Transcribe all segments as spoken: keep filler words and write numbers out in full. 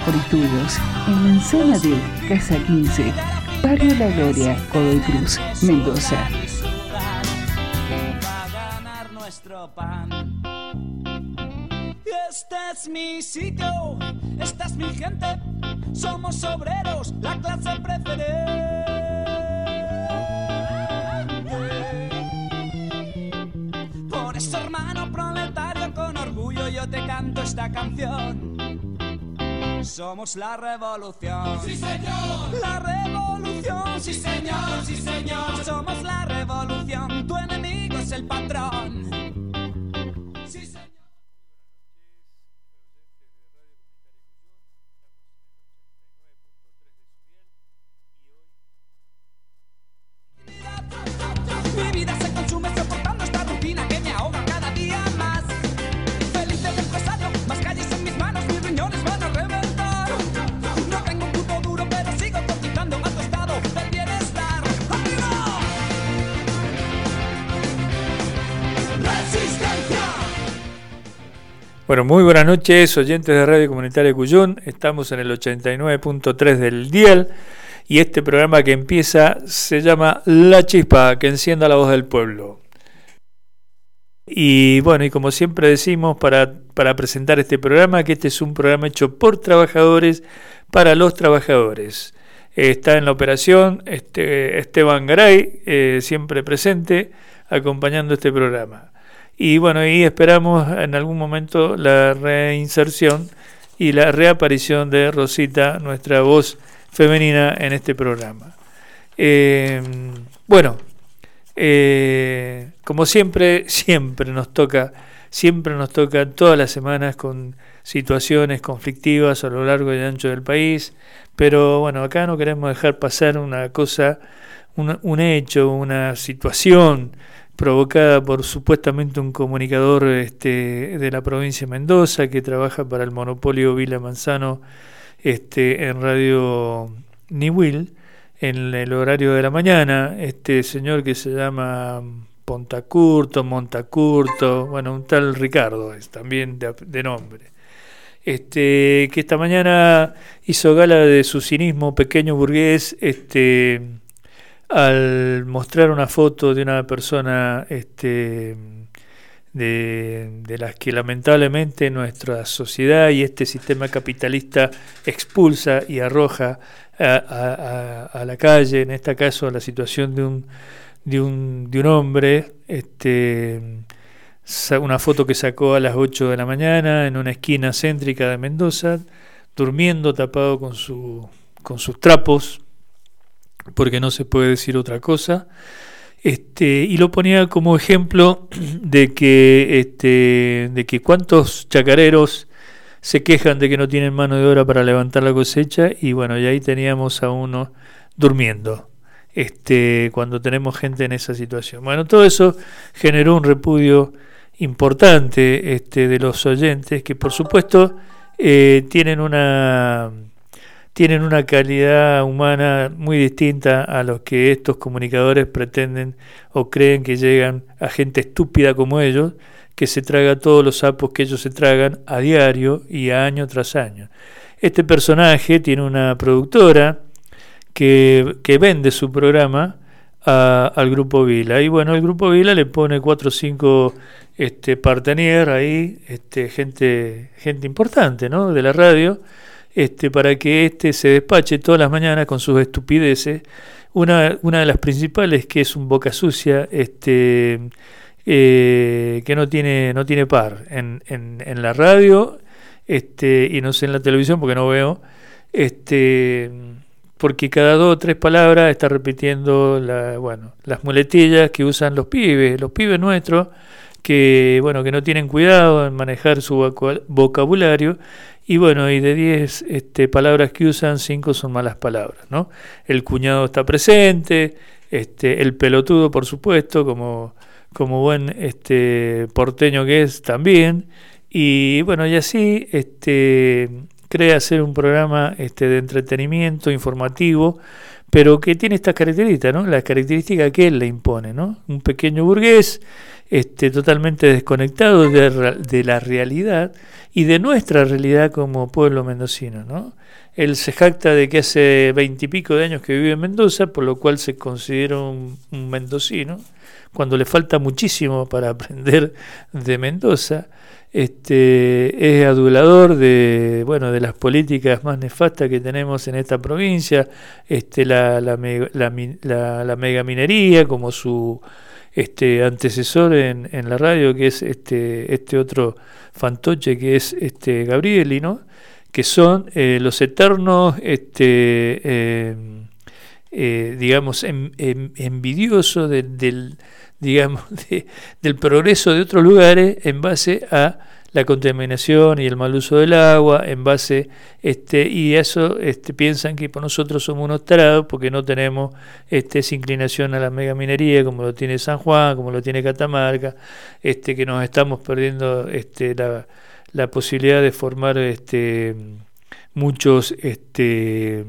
frituros en manzana de Casa quince, Barrio La Gloria, Godoy Cruz, Mendoza. Este es mi sitio, esta es mi gente, somos obreros, la clase preferente. Por eso, hermano proletario, con orgullo yo te canto esta canción. Somos la revolución. ¡Sí, señor! La revolución. ¡Sí, señor! ¡Sí, señor! Somos la revolución. Tu enemigo es el patrón. ¡Sí, señor! Mi vida se consume soportando esta rutina que me ahoga cada día más. Feliz del empresario, más calles en mis manos, mis riñones van a reventar. No tengo un puto duro, pero sigo cotizando a tu estado del bienestar. ¡Arriba! ¡Resistencia! Bueno, muy buenas noches, oyentes de Radio Comunitaria Cuyún. Estamos en el ochenta y nueve punto tres del dial. Y este programa que empieza se llama La Chispa, que encienda la voz del pueblo. Y bueno, y como siempre decimos para, para presentar este programa, que este es un programa hecho por trabajadores para los trabajadores. Eh, está en la operación este, Esteban Garay, eh, siempre presente, acompañando este programa. Y bueno, y esperamos en algún momento la reinserción y la reaparición de Rosita, nuestra voz femenina en este programa. Eh, bueno, eh, como siempre, siempre nos toca, siempre nos toca todas las semanas con situaciones conflictivas a lo largo y ancho del país, pero bueno, acá no queremos dejar pasar una cosa, un, un hecho, una situación provocada por supuestamente un comunicador este, de la provincia de Mendoza que trabaja para el monopolio Vila Manzano Este, en Radio Niwil, en el horario de la mañana, este señor que se llama Pontacurto, Montacurto, bueno, un tal Ricardo es también de, de nombre, este, que esta mañana hizo gala de su cinismo pequeño burgués, este, al mostrar una foto de una persona, este, De, de las que lamentablemente nuestra sociedad y este sistema capitalista expulsa y arroja a, a, a la calle, en este caso a la situación de un, de un, de un hombre, este, una foto que sacó a las ocho de la mañana en una esquina céntrica de Mendoza, durmiendo tapado con, su, con sus trapos, porque no se puede decir otra cosa. Este, y lo ponía como ejemplo de que, este, de que cuántos chacareros se quejan de que no tienen mano de obra para levantar la cosecha, y bueno, y ahí teníamos a uno durmiendo, este, cuando tenemos gente en esa situación. Bueno, todo eso generó un repudio importante este, de los oyentes, que por supuesto eh, tienen una... tienen una calidad humana muy distinta a los que estos comunicadores pretenden o creen que llegan a gente estúpida como ellos, que se traga todos los sapos que ellos se tragan a diario y a año tras año. Este personaje tiene una productora que, que vende su programa a, al Grupo Vila, y bueno, el Grupo Vila le pone cuatro o cinco este, partenaires ahí, este, gente, gente importante, ¿no?, de la radio, Este, para que este se despache todas las mañanas con sus estupideces. Una, una de las principales, que es un boca sucia, este, eh, que no tiene, no tiene par en, en, en la radio, este, y no sé en la televisión porque no veo, este, porque cada dos o tres palabras está repitiendo la, bueno, las muletillas que usan los pibes, los pibes nuestros, que bueno, que no tienen cuidado en manejar su vocabulario. Y bueno, y de diez este, palabras que usan, cinco son malas palabras, ¿no? El cuñado está presente, este, el pelotudo, por supuesto, como, como buen este, porteño que es también. Y bueno, y así este, cree hacer un programa este, de entretenimiento informativo pero que tiene estas características, ¿no? Las características que él le impone, ¿no? Un pequeño burgués, este, totalmente desconectado de, de la realidad y de nuestra realidad como pueblo mendocino, ¿no? Él se jacta de que hace veintipico de años que vive en Mendoza, por lo cual se considera un, un mendocino, cuando le falta muchísimo para aprender de Mendoza. Este, es adulador de, bueno, de las políticas más nefastas que tenemos en esta provincia, este, la, la, la, la, la megaminería, como su este, antecesor en, en la radio, que es este, este otro fantoche que es este Gabrieli, ¿no? Que son eh, los eternos, este, eh, eh, digamos, en, en, envidiosos de, del, digamos, de, del progreso de otros lugares en base a la contaminación y el mal uso del agua, en base, este, y eso este, piensan que por nosotros somos unos tarados porque no tenemos este, esa inclinación a la megaminería como lo tiene San Juan, como lo tiene Catamarca, este, que nos estamos perdiendo este, la la posibilidad de formar este muchos este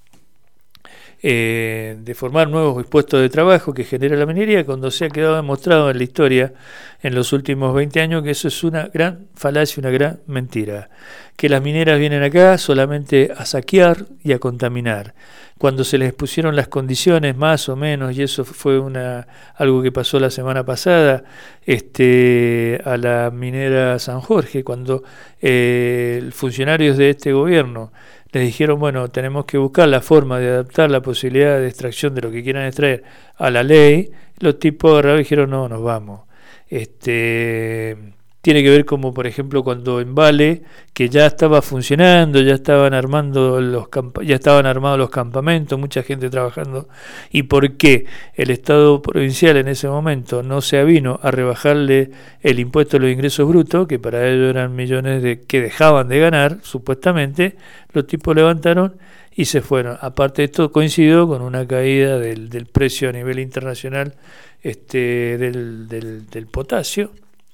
eh, de formar nuevos puestos de trabajo que genera la minería, cuando se ha quedado demostrado en la historia en los últimos veinte años que eso es una gran falacia, una gran mentira, que las mineras vienen acá solamente a saquear y a contaminar. Cuando se les pusieron las condiciones más o menos, y eso fue una algo que pasó la semana pasada, este a la minera San Jorge, cuando eh, funcionarios de este gobierno les dijeron, bueno, tenemos que buscar la forma de adaptar la posibilidad de extracción de lo que quieran extraer a la ley, los tipos agarraron y dijeron, no, nos vamos. Este... Tiene que ver como, por ejemplo, cuando en Vale, que ya estaba funcionando, ya estaban armando los camp- ya estaban armados los campamentos, mucha gente trabajando, y por qué el Estado provincial en ese momento no se avino a rebajarle el impuesto a los ingresos brutos, que para ellos eran millones de que dejaban de ganar, supuestamente, los tipos levantaron y se fueron. Aparte de esto, coincidió con una caída del, del precio a nivel internacional este, del, del, del potasio.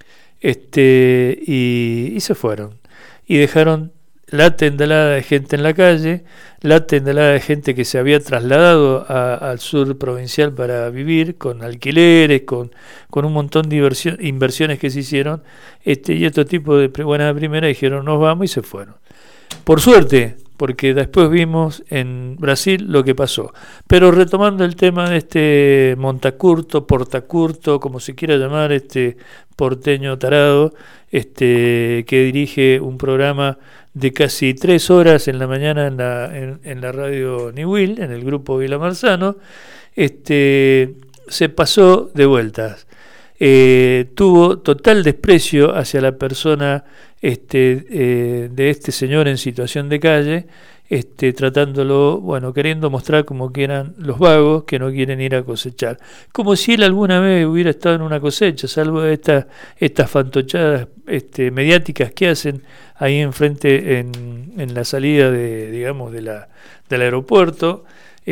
Este, y, y se fueron y dejaron la tendalada de gente en la calle, la tendalada de gente que se había trasladado a, al sur provincial para vivir, con alquileres, con, con un montón de inversión, inversiones que se hicieron, este, y estos tipos de buena primera dijeron nos vamos y se fueron. Por suerte, porque después vimos en Brasil lo que pasó. Pero retomando el tema de este Montacurto, Portacurto, como se quiera llamar, este porteño tarado, este que dirige un programa de casi tres horas en la mañana en la, en, en la radio Niwil, en el grupo Vila Marzano, este, se pasó de vueltas. Eh, tuvo total desprecio hacia la persona este, eh, de este señor en situación de calle, este, tratándolo, bueno, queriendo mostrar como que eran los vagos que no quieren ir a cosechar, como si él alguna vez hubiera estado en una cosecha, salvo estas estas fantochadas este, mediáticas que hacen ahí enfrente en, en la salida de, digamos, de la, del aeropuerto,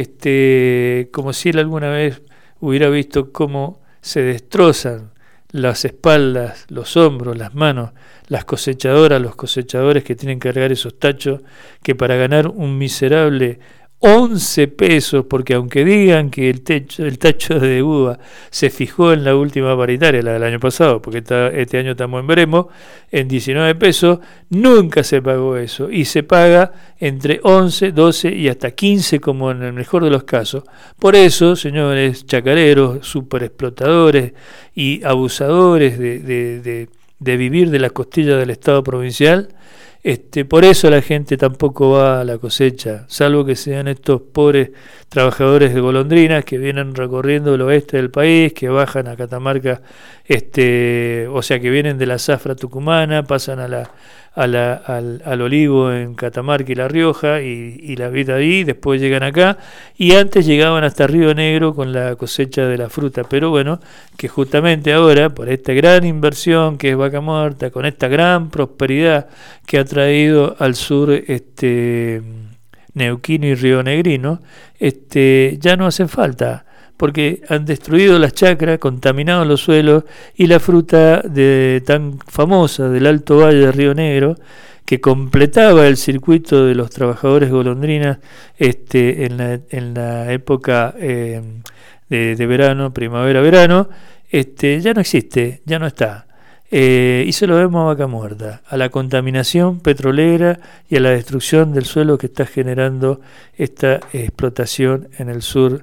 este, como si él alguna vez hubiera visto cómo se destrozan las espaldas, los hombros, las manos, las cosechadoras, los cosechadores que tienen que cargar esos tachos, que para ganar un miserable once pesos, porque aunque digan que el, techo, el tacho de uva se fijó en la última paritaria, la del año pasado, porque está, este año estamos en veremos, en diecinueve pesos, nunca se pagó eso, y se paga entre once, doce y hasta quince como en el mejor de los casos. Por eso, señores chacareros, superexplotadores y abusadores de, de, de, de vivir de la costilla del Estado provincial, Este, por eso la gente tampoco va a la cosecha, salvo que sean estos pobres trabajadores de golondrinas que vienen recorriendo el oeste del país, que bajan a Catamarca, este, o sea que vienen de la zafra tucumana, pasan a la, a la, al, al olivo en Catamarca y La Rioja y, y la vida ahí, después llegan acá y antes llegaban hasta Río Negro con la cosecha de la fruta, pero bueno, que justamente ahora por esta gran inversión que es Vaca Muerta, con esta gran prosperidad que ha traído al sur este neuquino y rionegrino, este ya no hacen falta, porque han destruido las chacras, contaminado los suelos y la fruta de, tan famosa del Alto Valle de Río Negro, que completaba el circuito de los trabajadores golondrinas este, en, la, en la época eh, de, de verano, primavera-verano, este, ya no existe, ya no está. Eh, y se lo vemos a vaca muerta, a la contaminación petrolera y a la destrucción del suelo que está generando esta explotación en el sur,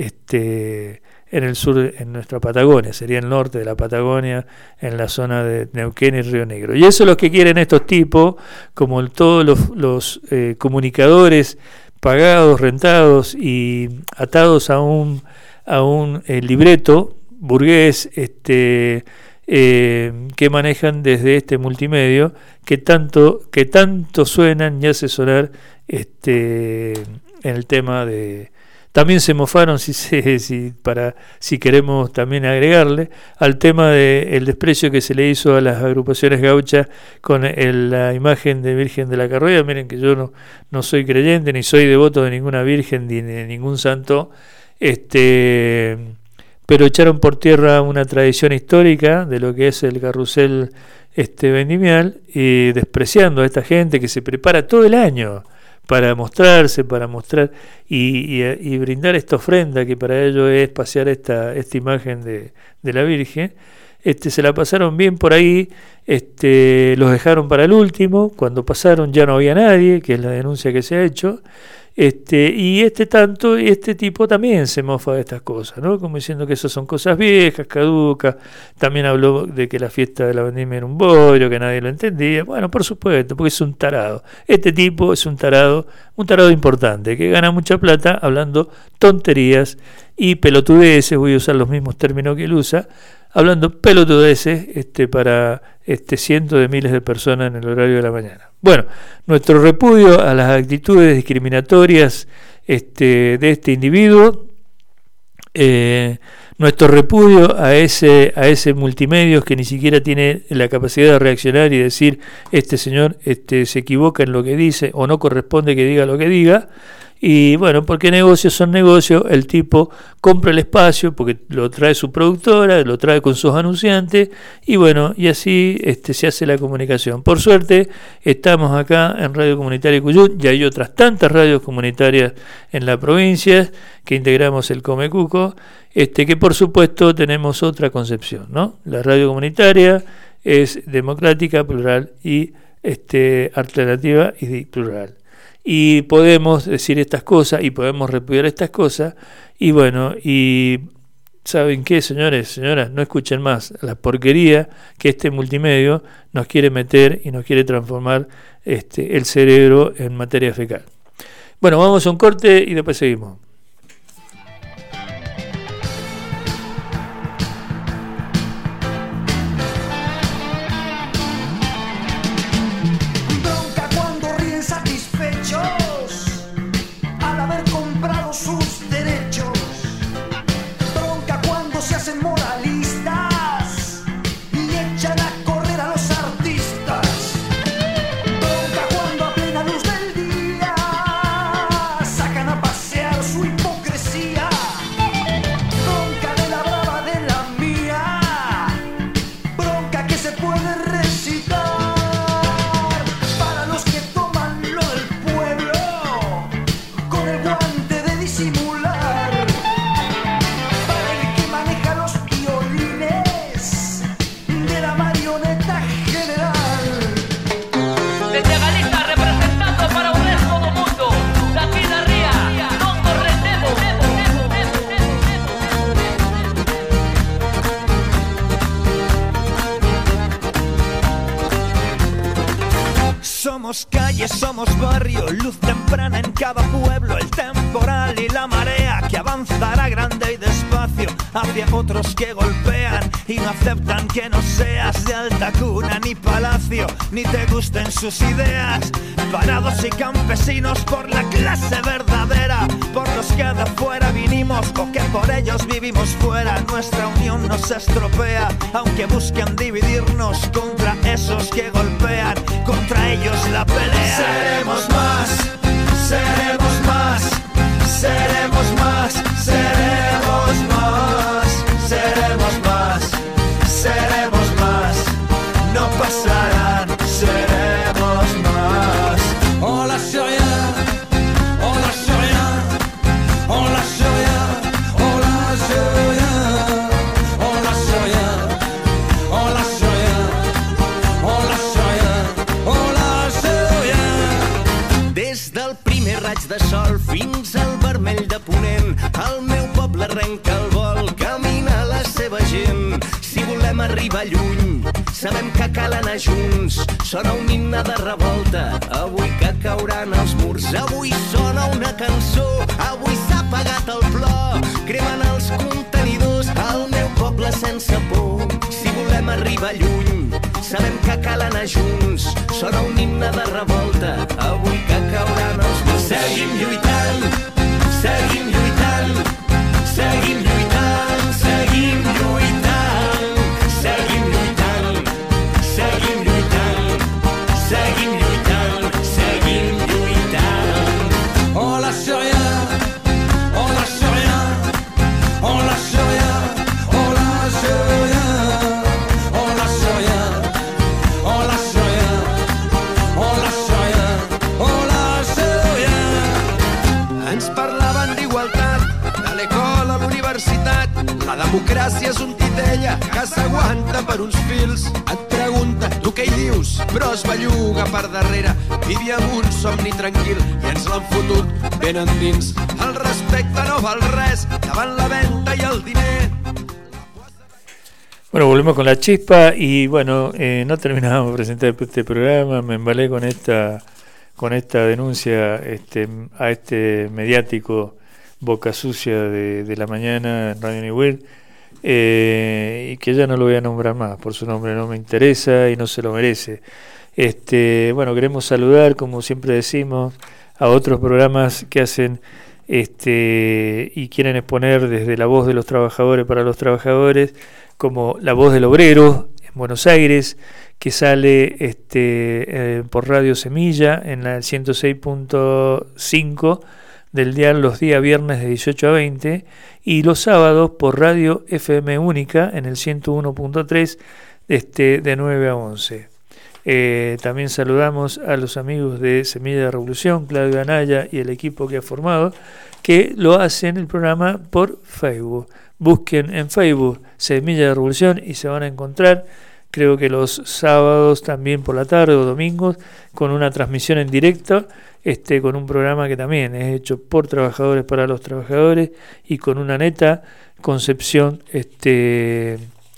este, en el sur, en nuestra Patagonia, sería el norte de la Patagonia, en la zona de Neuquén y Río Negro. Y eso es lo que quieren estos tipos, como el, todos los, los eh, comunicadores pagados, rentados y atados a un, a un eh, libreto burgués, este Eh, que manejan desde este multimedio que tanto que tanto suenan y hace sonar este en el tema de. También se mofaron, si, se, si para si queremos también agregarle, al tema del desprecio que se le hizo a las agrupaciones gauchas con el, la imagen de Virgen de la Carroya. Miren que yo no, no soy creyente ni soy devoto de ninguna virgen ni de ningún santo, este pero echaron por tierra una tradición histórica de lo que es el carrusel este vendimial, y despreciando a esta gente que se prepara todo el año para mostrarse, para mostrar y, y, y brindar esta ofrenda que para ellos es pasear esta, esta imagen de, de la Virgen. Este, se la pasaron bien por ahí, este, los dejaron para el último, cuando pasaron ya no había nadie, que es la denuncia que se ha hecho. Este, y este tanto, este tipo también se mofa de estas cosas, ¿no? Como diciendo que esas son cosas viejas, caducas. También habló de que la fiesta de la vendimia era un bollo, que nadie lo entendía. Bueno, por supuesto, porque es un tarado. Este tipo es un tarado, un tarado importante, que gana mucha plata hablando tonterías y pelotudeces, voy a usar los mismos términos que él usa, hablando pelotudeces este, para este, cientos de miles de personas en el horario de la mañana. Bueno, nuestro repudio a las actitudes discriminatorias este, de este individuo, eh, nuestro repudio a ese, a ese multimedios que ni siquiera tiene la capacidad de reaccionar y decir, este señor este, se equivoca en lo que dice o no corresponde que diga lo que diga. Y bueno, porque negocios son negocios, el tipo compra el espacio porque lo trae su productora, lo trae con sus anunciantes, y bueno, y así este, se hace la comunicación. Por suerte, estamos acá en Radio Comunitaria Cuyut, y hay otras tantas radios comunitarias en la provincia que integramos el Comecuco, este, que por supuesto tenemos otra concepción, ¿no? La radio comunitaria es democrática, plural y este, alternativa y plural. Y podemos decir estas cosas y podemos repudiar estas cosas, y bueno, y ¿saben qué, señores, señoras? No escuchen más la porquería que este multimedio nos quiere meter y nos quiere transformar este, el cerebro en materia fecal. Bueno, vamos a un corte y después seguimos. Somos calle, somos barrio, luz temprana en cada pueblo, el temporal y la marea que avanzará grande y despacio hacia otros que golpean y no aceptan que no seas de alta cuna ni palacio, ni te gusten sus ideas. Parados y campesinos por la clase verdadera, por los que de fuera vinimos o que por ellos vivimos fuera. Nuestra unión nos estropea, aunque busquen dividirnos contra esos que golpean, contra ellos la pelea. Seremos más, seremos más, seremos más, seremos más, seremos más, seremos más, no pasarán, seremos más. primer raig de sol fins al vermell de ponent. El meu poble arrenca el vol, camina la seva gent. Si volem arribar lluny, sabem que cal anar junts. Sona un himne de revolta, avui que cauran els murs. Avui sona una cançó, avui s'ha apagat el plor. Cremen els contenidors, el meu poble sense por. Si volem arribar lluny, sabem que cal anar junts. Sona un himne de revolta, avui que cauran els murs. Seguim lluitant, seguim lluitant, seguim lluitant, seguim lluitant, seguim lluitant, seguim lluitant, seguim lluitant, seguim lluitant. On lâche rien, on lâche rien, on lâche rien, on lâche rien, on lâche rien, on lâche rien, on lâche rien, on lâche rien. Ens parlaven d'igualtat, de l'école a l'universitat. La democràcia és un titella que s'aguanta per uns fils. Et pregunta, tu què hi dius? Però es belluga per darrere. Vivíem un somni tranquil i ens l'han fotut ben endins. El respecte no val res davant la venta i el diner. Bueno, volvemos con la chispa y bueno, eh, no terminábamos de presentar este programa, me embalé con esta con esta denuncia este, a este mediático boca sucia de, de la mañana en Radio Newell, eh, y que ya no lo voy a nombrar más, por su nombre no me interesa y no se lo merece. Este, bueno, queremos saludar, como siempre decimos, a otros programas que hacen este y quieren exponer desde la voz de los trabajadores para los trabajadores, como La Voz del Obrero en Buenos Aires, que sale este eh, por Radio Semilla en la ciento seis punto cinco del dial los días viernes de dieciocho a veinte y los sábados por Radio F M Única en el ciento uno punto tres este, de nueve a once. Eh, también saludamos a los amigos de Semilla de Revolución, Claudio Anaya y el equipo que ha formado, que lo hacen el programa por Facebook. Busquen en Facebook Semilla de Revolución y se van a encontrar, creo que los sábados también por la tarde o domingos, con una transmisión en directo, este, con un programa que también es hecho por trabajadores para los trabajadores y con una neta concepción este,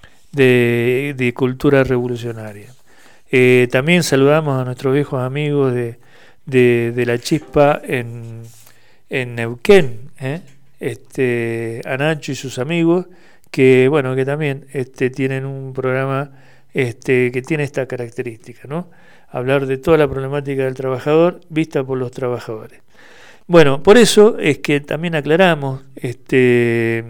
de, de cultura revolucionaria. Eh, también saludamos a nuestros viejos amigos de, de, de La Chispa en, en Neuquén, ¿eh? este, a Nacho y sus amigos, que bueno, que también este, tienen un programa este, que tiene esta característica, ¿no? Hablar de toda la problemática del trabajador vista por los trabajadores. Bueno, por eso es que también aclaramos, este,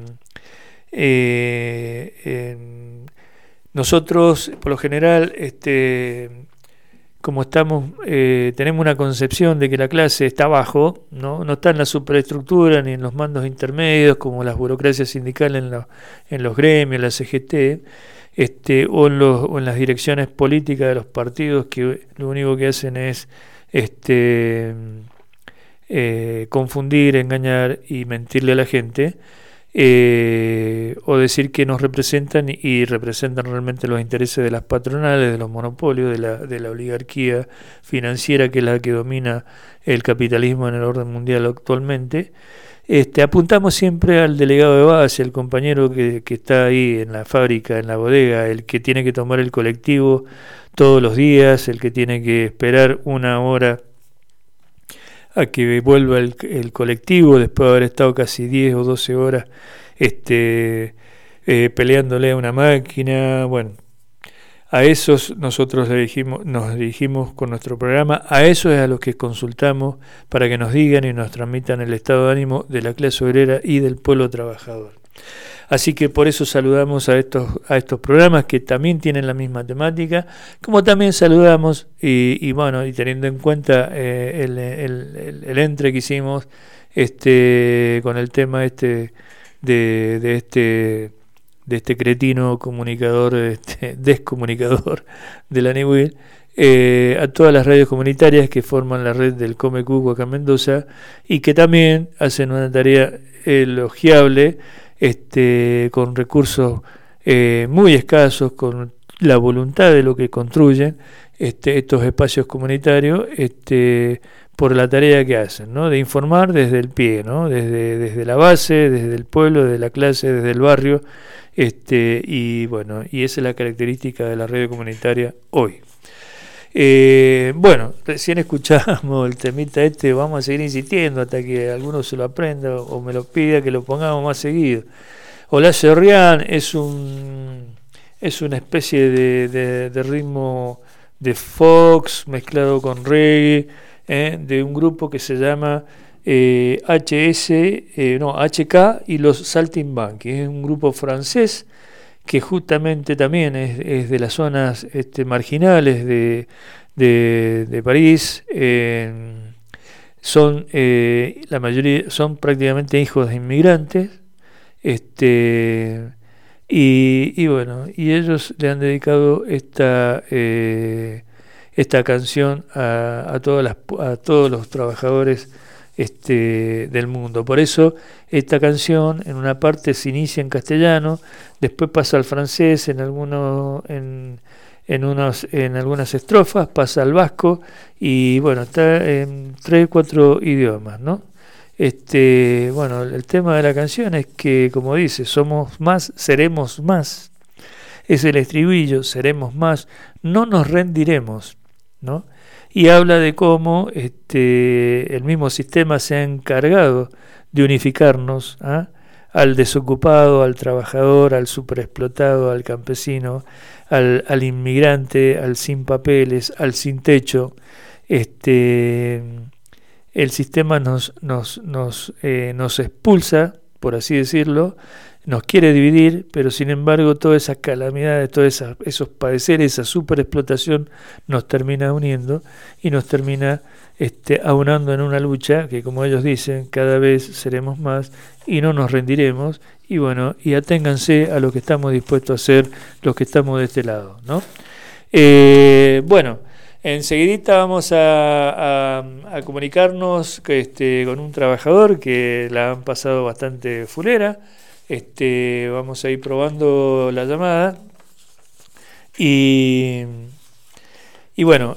eh, en, nosotros por lo general, este, como estamos, eh, tenemos una concepción de que la clase está abajo, ¿no? No está en la superestructura ni en los mandos intermedios como las burocracias sindicales en, lo, en los gremios, la C G T, este, o, en los, o en las direcciones políticas de los partidos que lo único que hacen es este, eh, confundir, engañar y mentirle a la gente, eh, o decir que nos representan y, y representan realmente los intereses de las patronales, de los monopolios, de la, de la oligarquía financiera que es la que domina el capitalismo en el orden mundial actualmente. Este, apuntamos siempre al delegado de base, el compañero que, que está ahí en la fábrica, en la bodega, el que tiene que tomar el colectivo todos los días, el que tiene que esperar una hora a que vuelva el, el colectivo después de haber estado casi diez o doce horas este, eh, peleándole a una máquina. Bueno, a esos nosotros dirigimos, nos dirigimos con nuestro programa, a esos es a los que consultamos para que nos digan y nos transmitan el estado de ánimo de la clase obrera y del pueblo trabajador. Así que por eso saludamos a estos, a estos programas que también tienen la misma temática, como también saludamos, y, y bueno, y teniendo en cuenta eh, el, el, el, el entre que hicimos este, con el tema este de, de este de este cretino comunicador, este, descomunicador de la Newell, eh, a todas las radios comunitarias que forman la red del Come Cuco acá en Mendoza y que también hacen una tarea elogiable, este, con recursos eh, muy escasos, con la voluntad de lo que construyen este, estos espacios comunitarios, este, por la tarea que hacen, ¿no? De informar desde el pie, ¿no? Desde, desde la base, desde el pueblo, desde la clase, desde el barrio, este, y bueno, y esa es la característica de la radio comunitaria hoy. Eh, bueno, recién escuchamos el temita este, vamos a seguir insistiendo hasta que alguno se lo aprenda o me lo pida que lo pongamos más seguido. Horacio Rian es un es una especie de, de, de ritmo de fox mezclado con reggae, eh, de un grupo que se llama eh, H S, eh, no, H K y los Saltimbanquis. Es un grupo francés que justamente también es, es de las zonas este, marginales de, de, de París. Eh, son eh, la mayoría son prácticamente hijos de inmigrantes, este y, y bueno, y ellos le han dedicado esta eh, esta canción a, a todas las a todos los trabajadores este del mundo. Por eso esta canción en una parte se inicia en castellano, después pasa al francés en algunos en en unos en algunas estrofas, pasa al vasco y bueno, está en tres cuatro idiomas, ¿no? Este, bueno, el tema de la canción es que, como dice, somos más, seremos más. Es el estribillo, seremos más, no nos rendiremos, ¿no? Y habla de cómo este, el mismo sistema se ha encargado de unificarnos, ¿ah? Al desocupado, al trabajador, al superexplotado, al campesino, al, al inmigrante, al sin papeles, al sin techo. Este, el sistema nos, nos, nos, eh, nos expulsa, por así decirlo, nos quiere dividir, pero sin embargo todas esas calamidades, todos esas, esos padeceres, esa superexplotación nos termina uniendo y nos termina este, aunando en una lucha que, como ellos dicen, cada vez seremos más y no nos rendiremos. Y bueno, y aténganse a lo que estamos dispuestos a hacer los que estamos de este lado, ¿no? Eh, bueno, enseguidita vamos a, a, a comunicarnos que, este, con un trabajador que la han pasado bastante fulera. Este, vamos a ir probando la llamada y, y bueno,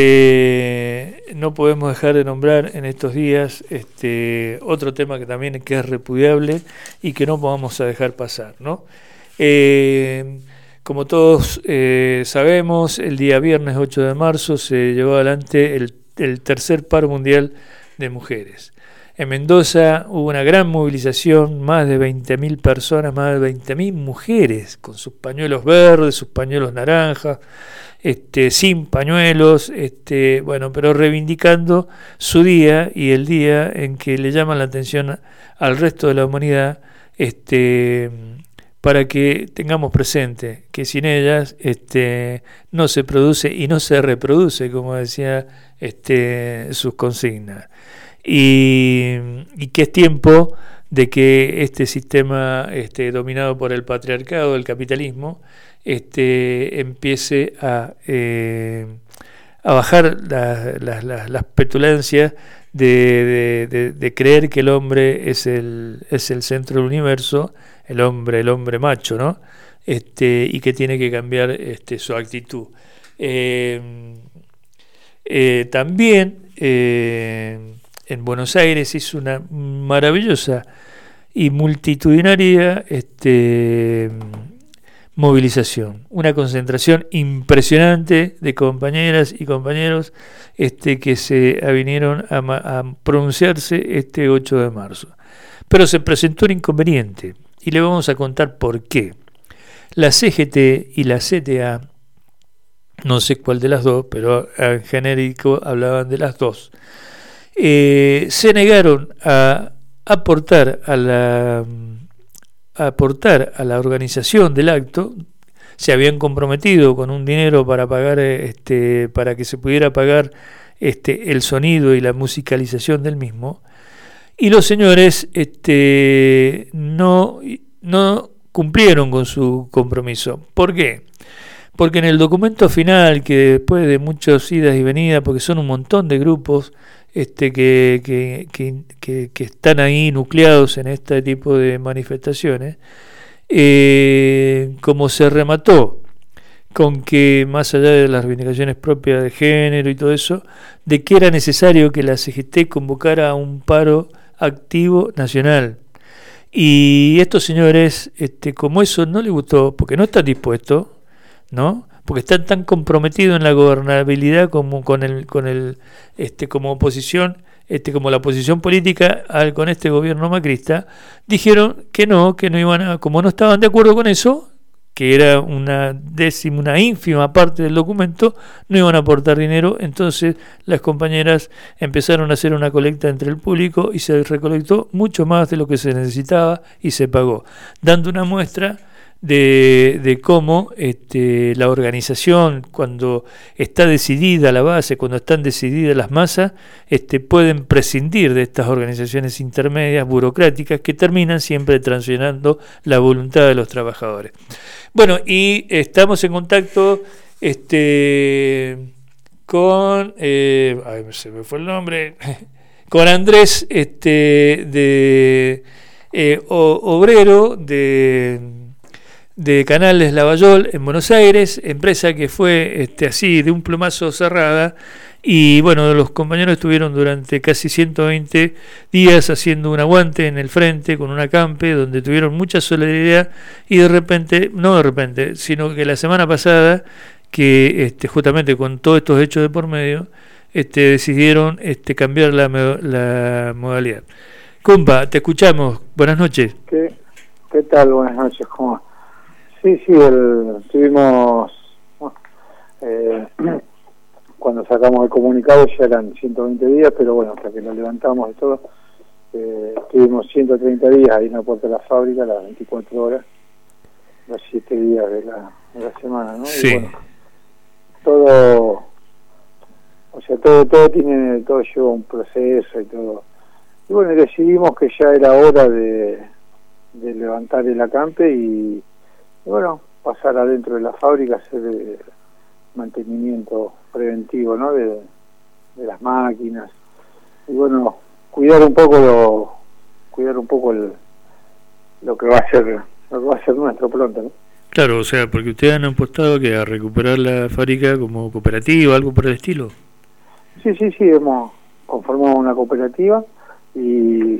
este, no podemos dejar de nombrar en estos días este, otro tema que también que es repudiable y que no vamos a dejar pasar, ¿no? Eh, como todos eh, sabemos, el día viernes ocho de marzo se llevó adelante el, el tercer paro mundial de mujeres. En Mendoza hubo una gran movilización, más de veinte mil personas, más de veinte mil mujeres, con sus pañuelos verdes, sus pañuelos naranjas, este, sin pañuelos, este, bueno, pero reivindicando su día y el día en que le llaman la atención al resto de la humanidad, este, para que tengamos presente que sin ellas este, no se produce y no se reproduce, como decía este, sus consignas. Y, y que es tiempo de que este sistema este, dominado por el patriarcado, el capitalismo, este, empiece a, eh, a bajar la, la, la, las petulancias de, de, de, de creer que el hombre es el, es el centro del universo, el hombre, el hombre macho, ¿no? Este, y que tiene que cambiar este, su actitud. Eh, eh, también eh, en Buenos Aires hizo una maravillosa y multitudinaria este, movilización, una concentración impresionante de compañeras y compañeros este, que se vinieron a, a pronunciarse este ocho de marzo. Pero se presentó un inconveniente y le vamos a contar por qué. La C G T y la C T A, no sé cuál de las dos, pero en genérico hablaban de las dos, Eh, se negaron a aportar a la a aportar a la organización del acto. Se habían comprometido con un dinero para pagar este para que se pudiera pagar este el sonido y la musicalización del mismo, y los señores este no no cumplieron con su compromiso. ¿Por qué? Porque en el documento final, que después de muchas idas y venidas, porque son un montón de grupos este, que, que, que, que, que están ahí nucleados en este tipo de manifestaciones, eh, como se remató con que, más allá de las reivindicaciones propias de género y todo eso, de que era necesario que la C G T convocara a un paro activo nacional. Y estos señores, este, como eso no les gustó, porque no están dispuestos, ¿no? Porque están tan comprometidos en la gobernabilidad como con el, con el, este, como oposición, este, como la oposición política al, con este gobierno macrista, dijeron que no, que no iban a, como no estaban de acuerdo con eso, que era una décima, una ínfima parte del documento, no iban a aportar dinero. Entonces las compañeras empezaron a hacer una colecta entre el público y se recolectó mucho más de lo que se necesitaba y se pagó, dando una muestra de, de cómo este, la organización, cuando está decidida la base, cuando están decididas las masas, este, pueden prescindir de estas organizaciones intermedias burocráticas que terminan siempre traicionando la voluntad de los trabajadores. Bueno, y estamos en contacto este, con, eh, ay, se me fue el nombre, con Andrés, este, de eh, o, obrero de, de Canales Lavallol en Buenos Aires, empresa que fue este, así de un plumazo cerrada. Y bueno, los compañeros estuvieron durante casi ciento veinte días haciendo un aguante en el frente con un acampe donde tuvieron mucha solidaridad, y de repente, no de repente, sino que la semana pasada, que este, justamente con todos estos hechos de por medio, este, decidieron este, cambiar la, la modalidad. Compa, te escuchamos. Buenas noches. ¿Qué, qué tal? Buenas noches. ¿Cómo? Sí, sí, el, tuvimos... Eh, cuando sacamos el comunicado ya eran ciento veinte días, pero bueno, hasta que lo levantamos y todo, eh, estuvimos ciento treinta días ahí en la puerta de la fábrica, las veinticuatro horas, los siete días de la, de la semana, ¿no? Sí. Y bueno, todo, o sea, todo, todo tiene, todo lleva un proceso y todo. Y bueno, decidimos que ya era hora de, de levantar el acampe y, y bueno, pasar adentro de la fábrica, hacer el mantenimiento preventivo, ¿no? de, de las máquinas, y bueno, cuidar un poco lo, cuidar un poco el, lo que va a ser lo que va a ser nuestro pronto, ¿no? Claro, o sea, porque ustedes han apostado que a recuperar la fábrica como cooperativa, algo por el estilo. Sí, sí, sí, hemos conformado una cooperativa y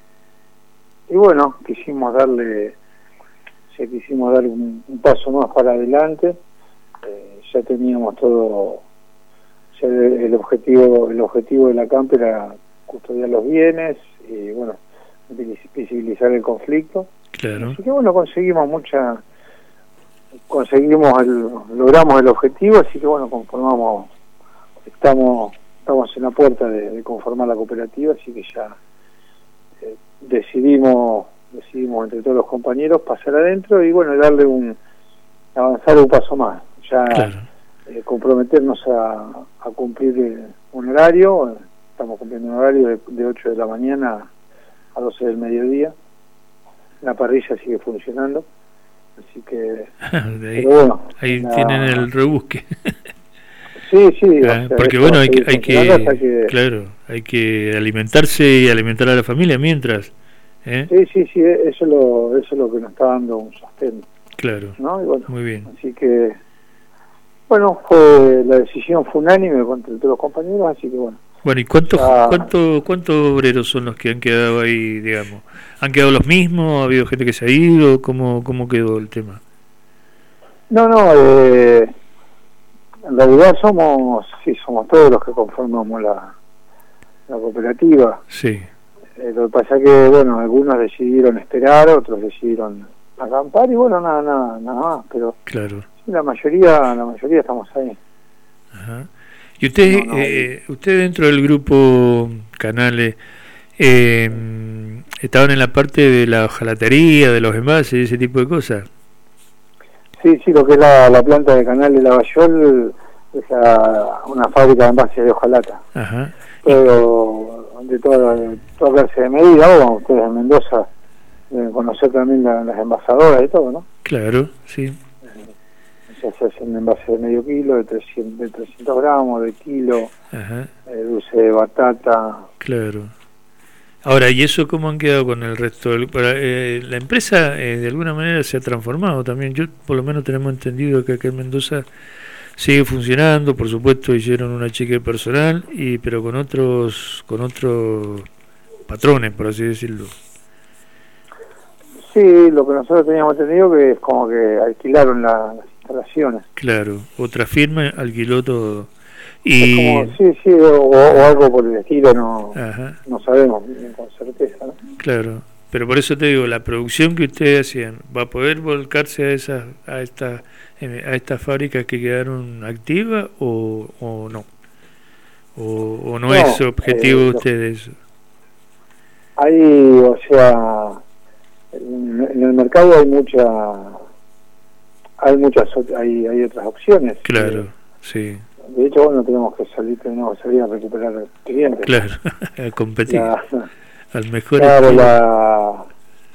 y bueno, quisimos darle ya quisimos dar un, un paso más para adelante. Eh, ya teníamos todo, ya el, el objetivo el objetivo de la camp era custodiar los bienes y bueno, visibilizar el conflicto. Claro. Así que bueno, conseguimos mucha conseguimos el, logramos el objetivo, así que bueno, conformamos estamos estamos en la puerta de, de conformar la cooperativa, así que ya eh, decidimos decidimos entre todos los compañeros pasar adentro y bueno, darle un avanzar un paso más, ya claro. eh, comprometernos a, a cumplir eh, un horario. Estamos cumpliendo un horario de, de ocho de la mañana a doce del mediodía. La parrilla sigue funcionando, así que ahí, bueno, ahí la, tienen el rebusque. Sí, sí, ah, o sea, porque bueno, hay que, hay que, que claro, hay que alimentarse y alimentar a la familia mientras. ¿eh? Sí, sí, sí, eso es lo, eso es lo que nos está dando un sostén. Claro, ¿no? Y bueno, muy bien. Así que, bueno, fue la decisión fue unánime entre todos los compañeros, así que bueno. Bueno, ¿y cuántos ya... cuánto, cuántos obreros son los que han quedado ahí, digamos? ¿Han quedado los mismos? ¿Ha habido gente que se ha ido? ¿Cómo, cómo quedó el tema? No, no, eh, en realidad somos, sí, somos todos los que conformamos la, la cooperativa. Sí. Eh, lo que pasa es que, bueno, algunos decidieron esperar, otros decidieron acampar y bueno, nada, nada, nada más, pero claro. Sí, la mayoría, la mayoría estamos ahí. Ajá. Y usted, no, no, eh, usted dentro del grupo Canales, eh, ¿estaban en la parte de la hojalatería, de los envases y ese tipo de cosas? Sí, sí, lo que es la, la planta de Canales Lavallol es a, una fábrica de envases de hojalata. Ajá. Pero de toda, de toda clase de medida, bueno, ustedes en Mendoza deben conocer también la, las envasadoras y todo, ¿no? Claro, sí. Ya se hacen envases de medio kilo, de trescientos, de trescientos gramos, de kilo, eh, dulce de batata. Claro. Ahora, ¿y eso cómo han quedado con el resto? Del, para, eh, la empresa eh, de alguna manera se ha transformado también. Yo por lo menos tenemos entendido que acá en Mendoza sigue funcionando, por supuesto hicieron una cheque personal, y pero con otros con otros patrones, por así decirlo. Sí, lo que nosotros teníamos entendido que es como que alquilaron la, las instalaciones. Claro, otra firma alquiló todo. Y Como, sí, sí, o, o algo por el estilo, no, ajá, no sabemos con certeza, ¿no? claro, pero por eso te digo, la producción que ustedes hacían, ¿va a poder volcarse a esas a estas a estas fábricas que quedaron activas o, o no? O, o no, No, es objetivo de eh, ustedes? Hay, o sea, en, en el mercado hay mucha, hay muchas, ot- hay, hay otras opciones. Claro, Eh, sí, De hecho, bueno, tenemos que salir, tenemos que salir a recuperar clientes. claro, a competir La- al mejor claro, estilo. la,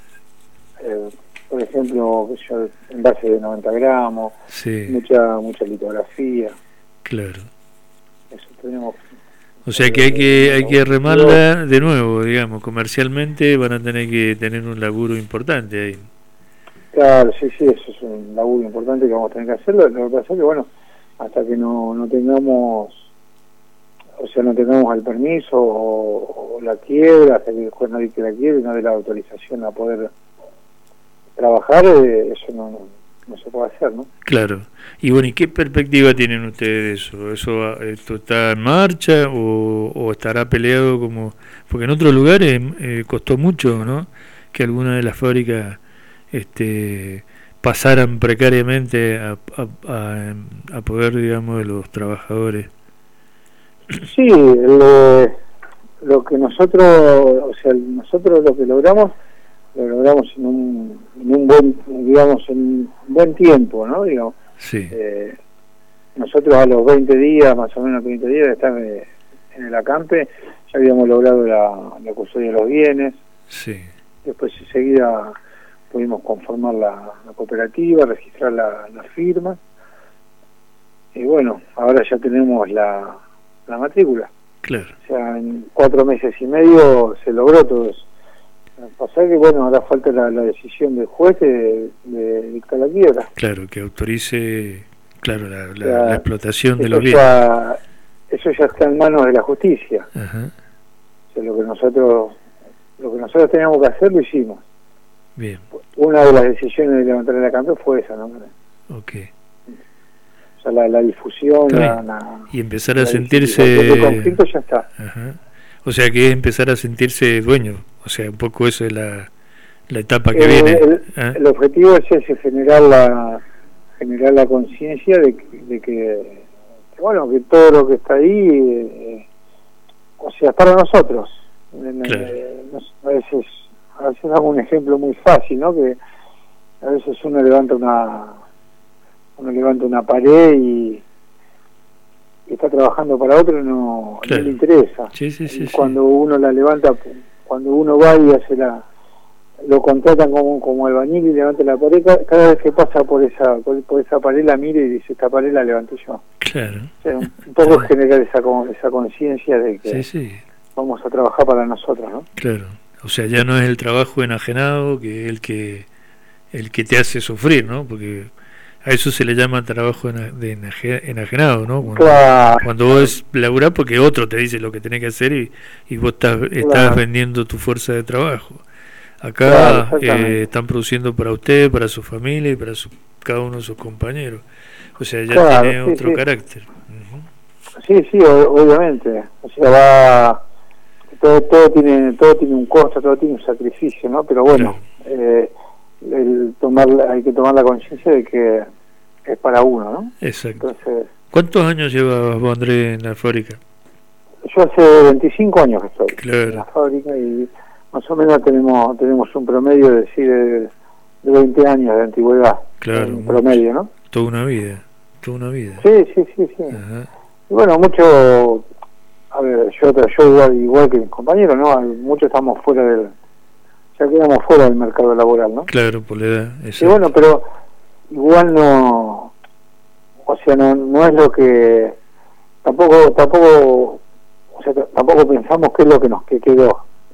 eh, por ejemplo, qué sé yo, envase de noventa gramos, Sí, mucha mucha litografía, claro. eso tenemos. O sea que hay que hay que remarla de nuevo, digamos, comercialmente van a tener que tener un laburo importante ahí. Claro, sí, sí, eso es un laburo importante que vamos a tener que hacerlo. Lo que pasa es que, bueno, hasta que no, no tengamos, o sea, no tengamos el permiso o, o la quiebra, hasta que después nadie que la quiebre, no dé la autorización a poder trabajar, eh, eso no, no, no se puede hacer, ¿no? Claro. Y bueno, ¿y qué perspectiva tienen ustedes de eso? ¿Eso va- esto está en marcha o, o estará peleado como...? Porque en otros lugares eh, costó mucho, ¿no?, que algunas de las fábricas este, pasaran precariamente a, a, a, a poder, digamos, de los trabajadores. Sí, el, lo que nosotros, o sea, nosotros lo que logramos, lo logramos en un, en un buen, digamos, en un buen tiempo, ¿no? Digamos, Sí, eh, nosotros a los veinte días, más o menos veinte días de estar eh, en el acampe, ya habíamos logrado la, la custodia de los bienes. sí, Después enseguida pudimos conformar la, la cooperativa, registrar la, la firma, y bueno, ahora ya tenemos la, la matrícula. claro, O sea, en cuatro meses y medio se logró todo eso. Pasa que, bueno, ahora falta la, la decisión del juez de, de dictar la quiebra. claro, que autorice, claro, la, la, Ya, la explotación de Eso los bienes. ya, eso ya está en manos de la justicia. Ajá, O sea, lo que nosotros, lo que nosotros teníamos que hacer lo hicimos. bien, Una de las decisiones de levantar el acampe fue esa, ¿no? ok. O sea, la, la difusión, Está la, bien. la- Y empezar a la sentirse... visibilización del conflicto ya está. Ajá. O sea que es empezar a sentirse dueño, o sea, un poco eso es la, la etapa que Eh, viene. el, ¿eh? el objetivo es ese, generar la generar la conciencia de, que- de que, que, bueno, que todo lo que está ahí, eh, o sea, es para nosotros. Eh, Claro. eh, nos- a veces a veces damos un ejemplo muy fácil, ¿no? Que a veces uno levanta una uno levanta una pared y, y está trabajando para otro, no, Claro. no le interesa. Sí, sí, sí, Y sí. cuando uno la levanta, cuando uno va y hace la, lo contratan como, como albañil y levanta la pared, ca- cada vez que pasa por esa por, por esa pared la mire y dice, esta pared la levanté yo. Claro, O sea, un, un poco generar esa con- esa conciencia de que sí, sí, vamos a trabajar para nosotros, ¿no? claro. O sea, ya no es el trabajo enajenado que es el que el que te hace sufrir, ¿no? Porque a eso se le llama trabajo ena- de enaje- enajenado, ¿no? Cuando, Claro, cuando vos laburás porque otro te dice lo que tenés que hacer y, y vos estás, estás Claro. vendiendo tu fuerza de trabajo. Claro, Acá exactamente. eh, están produciendo para usted, para su familia y para su, cada uno de sus compañeros. O sea, ya Claro, tiene sí, otro sí. carácter. Ujú. sí, sí, o- obviamente. O sea, va todo todo tiene todo tiene un costo, todo tiene un sacrificio, ¿no? Pero bueno, eh, el tomar hay que tomar la conciencia de que es para uno, ¿no? Exacto. Entonces, ¿Cuántos años llevas vos, Andrés, en la fábrica? yo hace veinticinco años que estoy Claro. en la fábrica y más o menos tenemos tenemos un promedio de decir de, de veinte años de antigüedad, Claro, un mucho. promedio, ¿no? Toda una vida, toda una vida. Sí, sí, sí, sí. Ajá. Y bueno, mucho, a ver, yo, yo igual, igual que mis compañeros, ¿no? Muchos estamos fuera del, ya quedamos fuera del mercado laboral, ¿no? Claro, por la edad. Y Exacto. bueno, pero igual no, o sea, no, no es lo que, tampoco, tampoco, o sea, t- tampoco pensamos qué es lo que nos que quedó.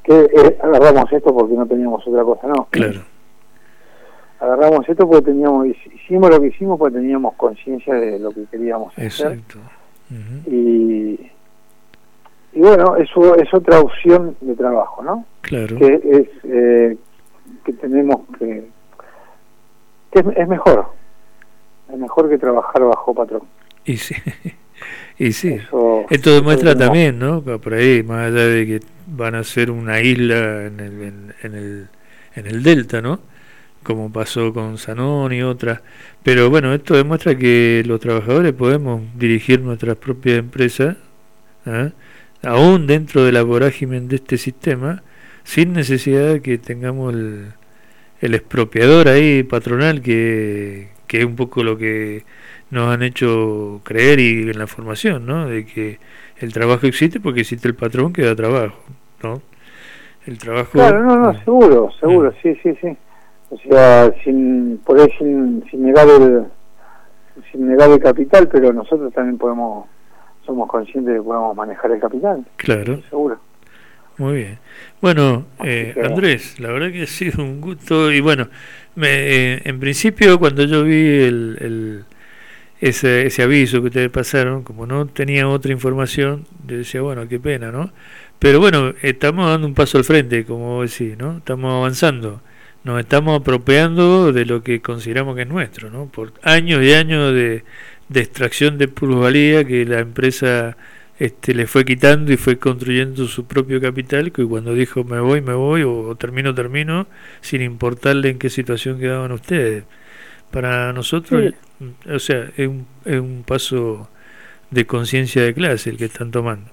que eh, agarramos esto porque no teníamos otra cosa, no. Claro. Agarramos esto porque teníamos, hicimos lo que hicimos porque teníamos conciencia de lo que queríamos hacer. Exacto. Uh-huh. Y, y bueno, eso es otra opción de trabajo, ¿no? Claro. Que es eh, que tenemos que, que es, es mejor, es mejor que trabajar bajo patrón. Y sí, y sí. Eso, Esto demuestra eso también, ¿no? Por ahí, más allá de que van a ser una isla en el, en, en el, en el delta, ¿no? Como pasó con Sanón y otras. Pero bueno, esto demuestra que los trabajadores podemos dirigir nuestras propias empresas, ¿eh? Aún dentro de la vorágine de este sistema, sin necesidad de que tengamos el, el expropiador ahí patronal, que, que es un poco lo que nos han hecho creer y en la formación, ¿no? De que el trabajo existe porque existe el patrón que da trabajo, ¿no? El trabajo... Claro, no, no, seguro, seguro, mm. sí, sí, sí. O sea, sin, por ahí sin, sin negar el sin negar el capital, pero nosotros también podemos, somos conscientes de que podemos manejar el capital. Claro. Seguro. Muy bien. Bueno, eh, que... Andrés, la verdad que ha sido un gusto. Y bueno, me, eh, en principio cuando yo vi el, el ese, ese aviso que ustedes pasaron, como no tenía otra información, yo decía, bueno, qué pena, ¿no? Pero bueno, estamos dando un paso al frente, como decís, ¿no? Estamos avanzando. Nos estamos apropiando de lo que consideramos que es nuestro, ¿no? Por años y años de, de extracción de plusvalía que la empresa este, le fue quitando y fue construyendo su propio capital, que cuando dijo me voy, me voy, o, o termino, termino, sin importarle en qué situación quedaban ustedes. Para nosotros, sí. O sea, es un, es un paso de conciencia de clase el que están tomando.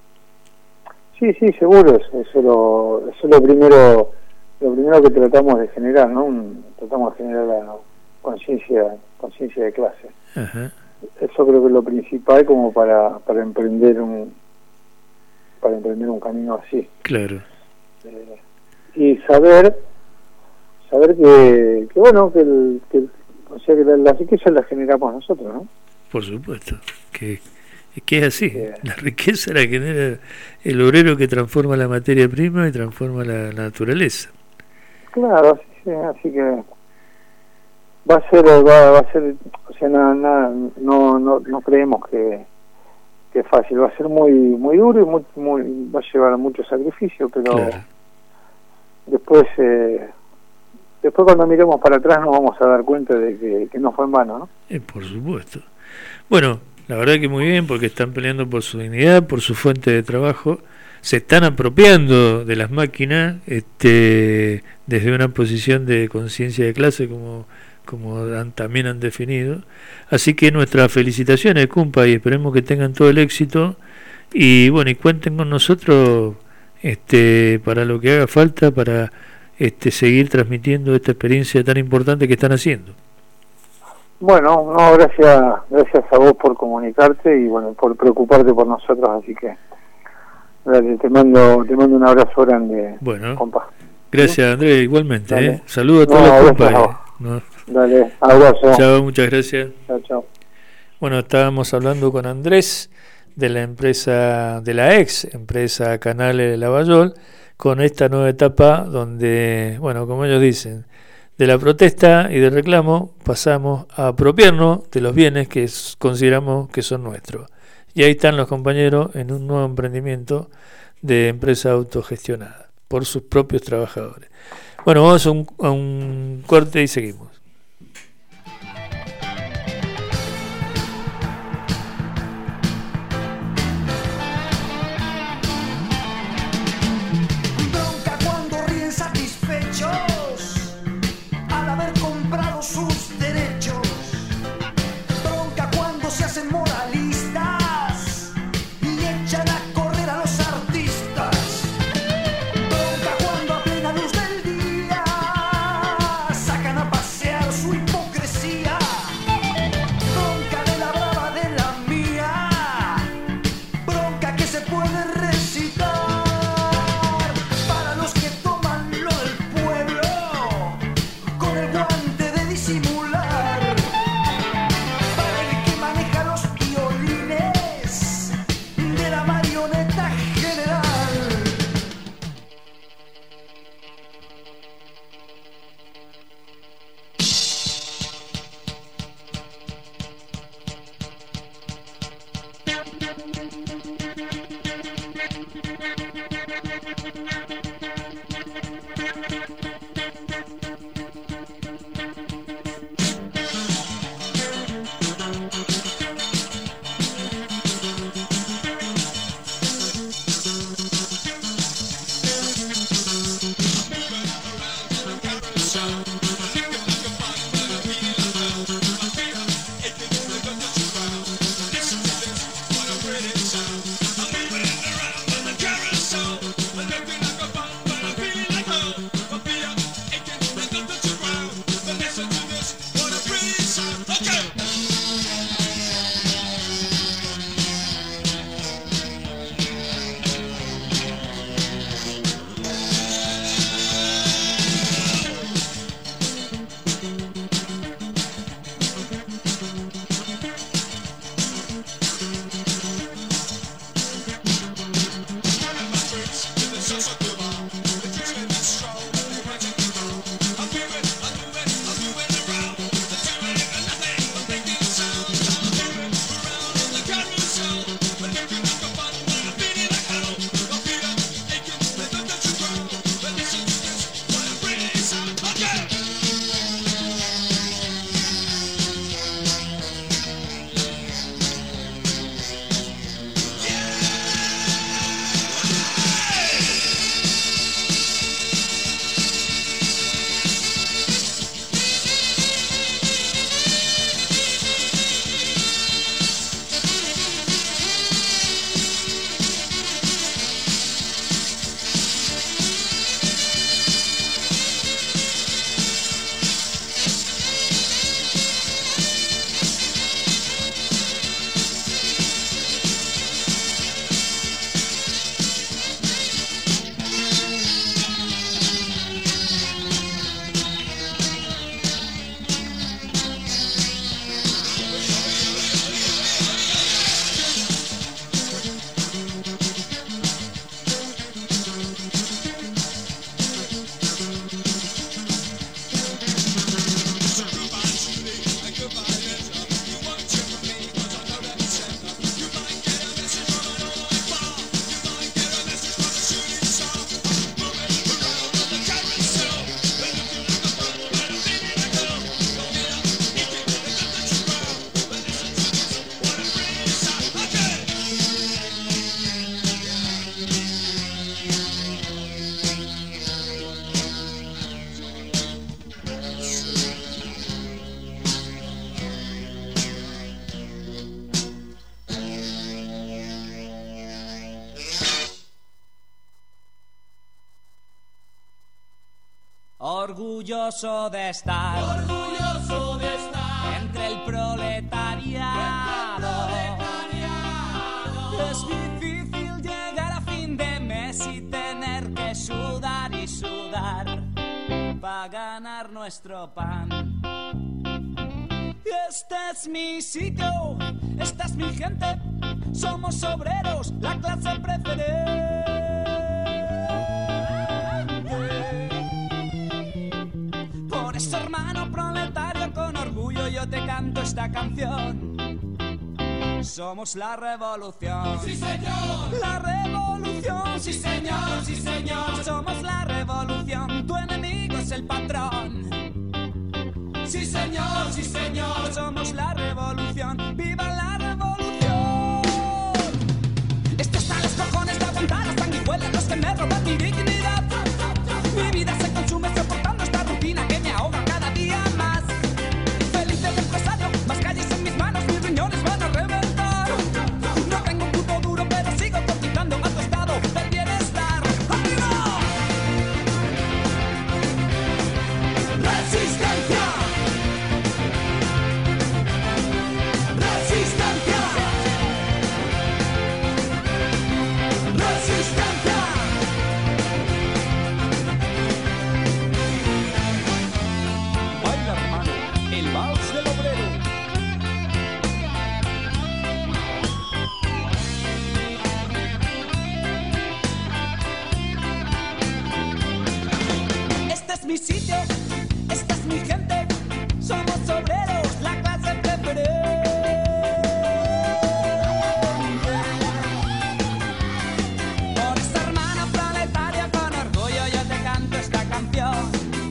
Sí, sí, seguro, eso es lo, eso es lo primero... Lo primero que tratamos de generar, ¿no? Un, tratamos de generar la conciencia conciencia de clase. Ajá. Eso creo que es lo principal como para, para emprender un para emprender un camino así. Claro. Eh, y saber saber que, que bueno que, el, que o sea que la, la riqueza la generamos nosotros, ¿no? Por supuesto que que es así. Yeah. La riqueza la genera el obrero que transforma la materia prima y transforma la, la naturaleza. Claro, sí, sí, así que va a ser, va, va a ser, o sea, nada, nada, no, no, no creemos que, que es fácil, va a ser muy, muy duro y muy, muy, va a llevar mucho sacrificio, pero claro. después, eh, después cuando miremos para atrás nos vamos a dar cuenta de que, que no fue en vano, ¿no? Eh, por supuesto. Bueno, la verdad que muy bien, porque están peleando por su dignidad, por su fuente de trabajo. Se están apropiando de las máquinas este, desde una posición de conciencia de clase, como, como han, también han definido. Así que nuestras felicitaciones, Cumpa, y esperemos que tengan todo el éxito. Y bueno, y cuenten con nosotros este, para lo que haga falta para este, seguir transmitiendo esta experiencia tan importante que están haciendo. Bueno, no, gracias, gracias a vos por comunicarte y bueno, por preocuparte por nosotros, así que dale, te mando, te mando un abrazo grande, bueno, compa. Gracias, Andrés, igualmente, ¿eh? Saludos a todos no, los compas. A no. Dale, abrazo. Chao, muchas gracias. Chao, chao. Bueno, estábamos hablando con Andrés de la empresa, de la ex empresa Canales de Lavallol, con esta nueva etapa donde, bueno, como ellos dicen, de la protesta y del reclamo pasamos a apropiarnos de los bienes que consideramos que son nuestros. Y ahí están los compañeros en un nuevo emprendimiento de empresa autogestionada por sus propios trabajadores. Bueno, vamos a un, a un corte y seguimos. Sacan a pasear orgulloso de estar, orgulloso de estar entre el proletariado. Es difícil llegar a fin de mes y tener que sudar y sudar para ganar nuestro pan. Este es mi sitio, esta es mi gente, somos obreros, la clase preferente. Por eso, hermano proletario, con orgullo yo te canto esta canción. Somos la revolución. Sí, señor. La revolución. Sí, señor, sí, señor. Somos la revolución. Tu enemigo es el patrón. Sí, señor, sí, señor. Somos la revolución. ¡Viva la revolución! Esto está a los cojones de aguantar las sanguijuelas, los que me roban mi dignidad. Mi vida se consume soportando esta rutina que me ahoga cada día más. Feliz del empresario, más calles en mis manos, mis riñones van a reventar. No tengo un puto duro, pero sigo cotizando a tu estado del bienestar. ¡Arriba! Resistencia. Resistencia. Resistencia. Baila, hermano, el vals del obrero. Este es mi sitio, esta es mi gente, somos obreros, la clase preferente. Por esa hermana planetaria, con orgullo yo te canto esta canción.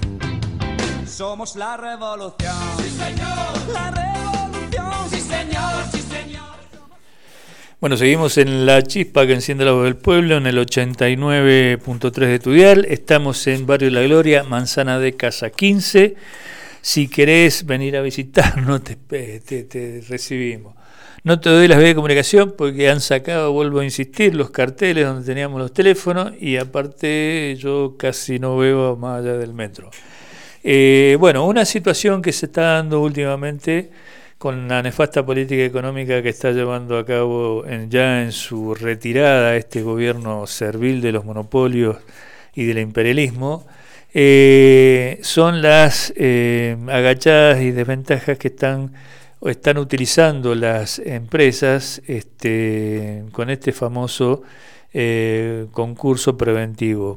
Somos la revolución. Sí, señor. La revolución. Sí, señor, sí, señor. Bueno, seguimos en La Chispa que enciende la voz del pueblo, en el ochenta y nueve punto tres de tu dial. Estamos en Barrio La Gloria, Manzana de Casa quince. Si querés venir a visitarnos, te, te, te recibimos. No te doy las vías de comunicación porque han sacado, vuelvo a insistir, los carteles donde teníamos los teléfonos y aparte yo casi no veo más allá del metro. Eh, bueno, una situación que se está dando últimamente con la nefasta política económica que está llevando a cabo en, ya en su retirada este gobierno servil de los monopolios y del imperialismo, eh, son las eh, agachadas y desventajas que están o están utilizando las empresas este, con este famoso eh, concurso preventivo.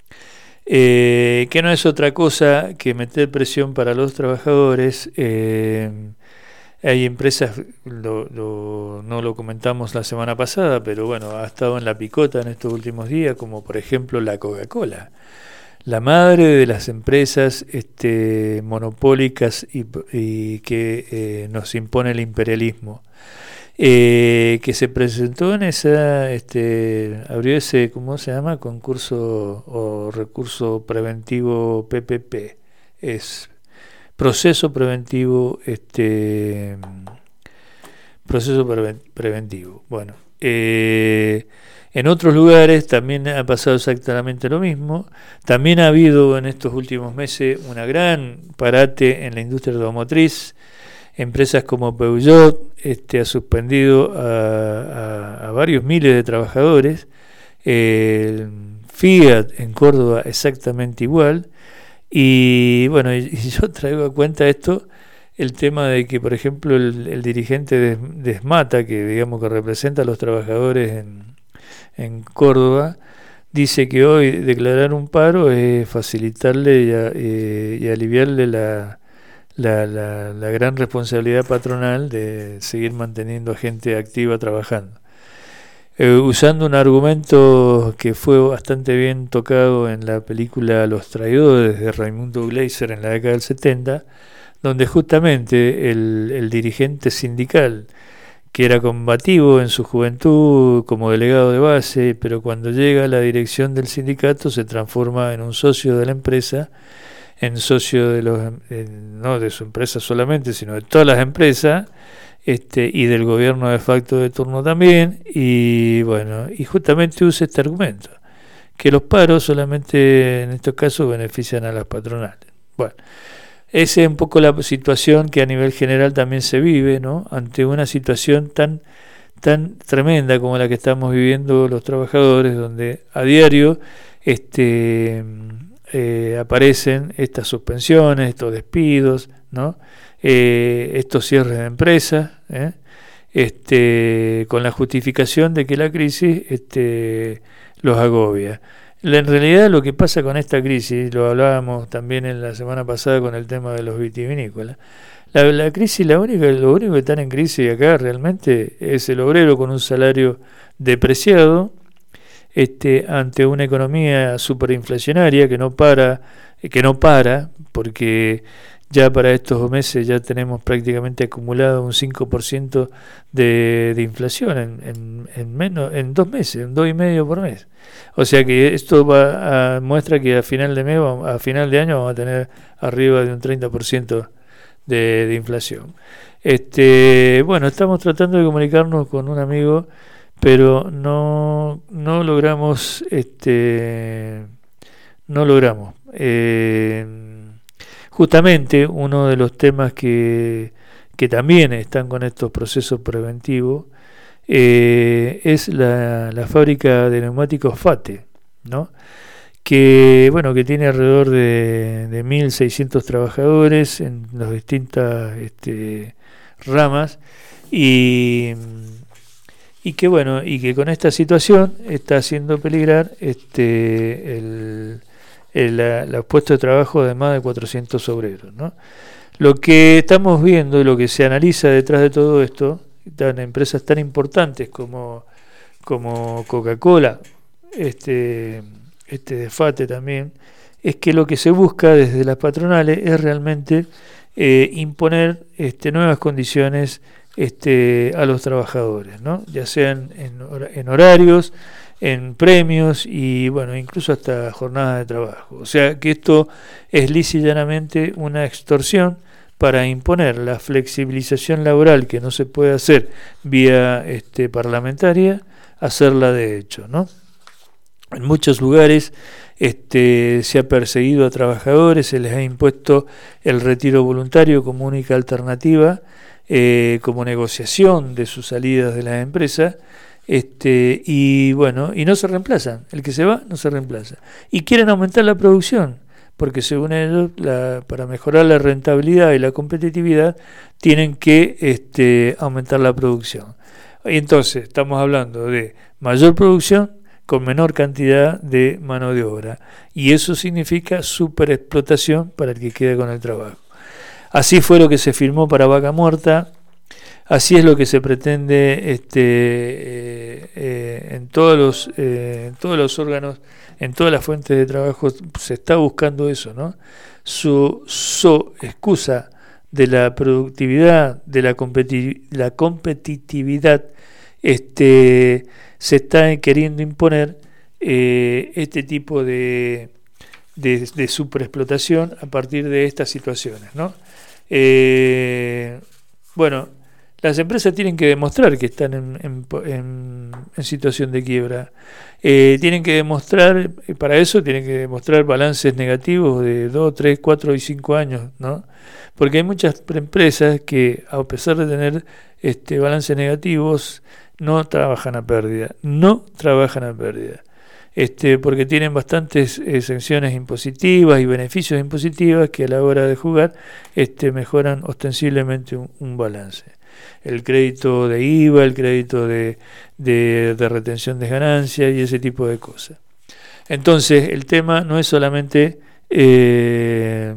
Eh, que no es otra cosa que meter presión para los trabajadores. Eh, hay empresas, lo, lo, no lo comentamos la semana pasada, pero bueno, ha estado en la picota en estos últimos días, como por ejemplo la Coca-Cola, la madre de las empresas este, monopólicas y, y que eh, nos impone el imperialismo. Eh, que se presentó en esa, este, abrió ese, ¿cómo se llama? Concurso o recurso preventivo P P P, es proceso preventivo, este, proceso preven- preventivo. Bueno, eh, en otros lugares también ha pasado exactamente lo mismo. También ha habido en estos últimos meses una gran parate en la industria automotriz. Empresas como Peugeot este, ha suspendido a, a, a varios miles de trabajadores. Eh, Fiat en Córdoba exactamente igual. Y bueno, y, y yo traigo a cuenta esto, el tema de que, por ejemplo, el, el dirigente de, de Esmata, que digamos que representa a los trabajadores en, en Córdoba, dice que hoy declarar un paro es facilitarle y, a, y, y aliviarle la La, la, la gran responsabilidad patronal de seguir manteniendo a gente activa trabajando. Eh, usando un argumento que fue bastante bien tocado en la película Los Traidores de Raimundo Gleiser en la década del setenta, donde justamente el, el dirigente sindical, que era combativo en su juventud como delegado de base, pero cuando llega a la dirección del sindicato se transforma en un socio de la empresa, en socio de los eh, no de su empresa solamente, sino de todas las empresas, este y del gobierno de facto de turno también, y bueno, y justamente usa este argumento, que los paros solamente en estos casos benefician a las patronales. Bueno, esa es un poco la situación que a nivel general también se vive, ¿no? Ante una situación tan tan tremenda como la que estamos viviendo los trabajadores, donde a diario este eh, aparecen estas suspensiones, estos despidos, ¿no? Eh, estos cierres de empresas, ¿eh? este con la justificación de que la crisis este los agobia. En realidad lo que pasa con esta crisis, lo hablábamos también en la semana pasada con el tema de los vitivinícolas, la, la crisis, la única, lo único que están en crisis acá realmente es el obrero con un salario depreciado, este ante una economía superinflacionaria que no para, que no para, porque ya para estos meses ya tenemos prácticamente acumulado un cinco por ciento de, de inflación en, en, en menos en dos meses, en dos y medio por mes. O sea que esto va a, muestra que a final de mes, a final de año vamos a tener arriba de un treinta por ciento de, de inflación. Este, bueno, estamos tratando de comunicarnos con un amigo, pero no no logramos este no logramos. Eh, Justamente uno de los temas que, que también están con estos procesos preventivos eh, es la, la fábrica de neumáticos FATE, ¿no? Que bueno que tiene alrededor de, de mil seiscientos trabajadores en las distintas este, ramas y, y que bueno y que con esta situación está haciendo peligrar este el El, la, los puestos de trabajo de más de cuatrocientos obreros, ¿no? Lo que estamos viendo y lo que se analiza detrás de todo esto, tan empresas tan importantes como, como Coca-Cola, este, este de FATE también, es que lo que se busca desde las patronales es realmente eh, imponer este, nuevas condiciones este, a los trabajadores, ¿no? Ya sean en, en horarios, en premios y bueno, incluso hasta jornadas de trabajo. O sea que esto es lisa y llanamente una extorsión para imponer la flexibilización laboral que no se puede hacer vía este, parlamentaria, hacerla de hecho, ¿no? En muchos lugares este, se ha perseguido a trabajadores, se les ha impuesto el retiro voluntario como única alternativa, eh, como negociación de sus salidas de las empresas. Este, y bueno, y no se reemplazan, el que se va no se reemplaza. Y quieren aumentar la producción, porque según ellos, la, para mejorar la rentabilidad y la competitividad, tienen que este, aumentar la producción. Y entonces estamos hablando de mayor producción con menor cantidad de mano de obra. Y eso significa superexplotación para el que queda con el trabajo. Así fue lo que se firmó para Vaca Muerta. Así es lo que se pretende este, eh, eh, en todos los eh, en todos los órganos, en todas las fuentes de trabajo se está buscando eso, ¿no? Su, su excusa de la productividad, de la, competi- la competitividad, este, se está queriendo imponer eh, este tipo de, de, de superexplotación a partir de estas situaciones, ¿no? Eh, bueno. Las empresas tienen que demostrar que están en, en, en, en situación de quiebra. Eh, tienen que demostrar, para eso tienen que demostrar balances negativos de dos, tres, cuatro y cinco años, ¿no? Porque hay muchas empresas que, a pesar de tener este, balances negativos, no trabajan a pérdida. No trabajan a pérdida. Este, porque tienen bastantes exenciones impositivas y beneficios impositivos que a la hora de jugar este, mejoran ostensiblemente un, un balance. El crédito de I V A, el crédito de, de, de retención de ganancias y ese tipo de cosas. Entonces, el tema no es solamente, eh,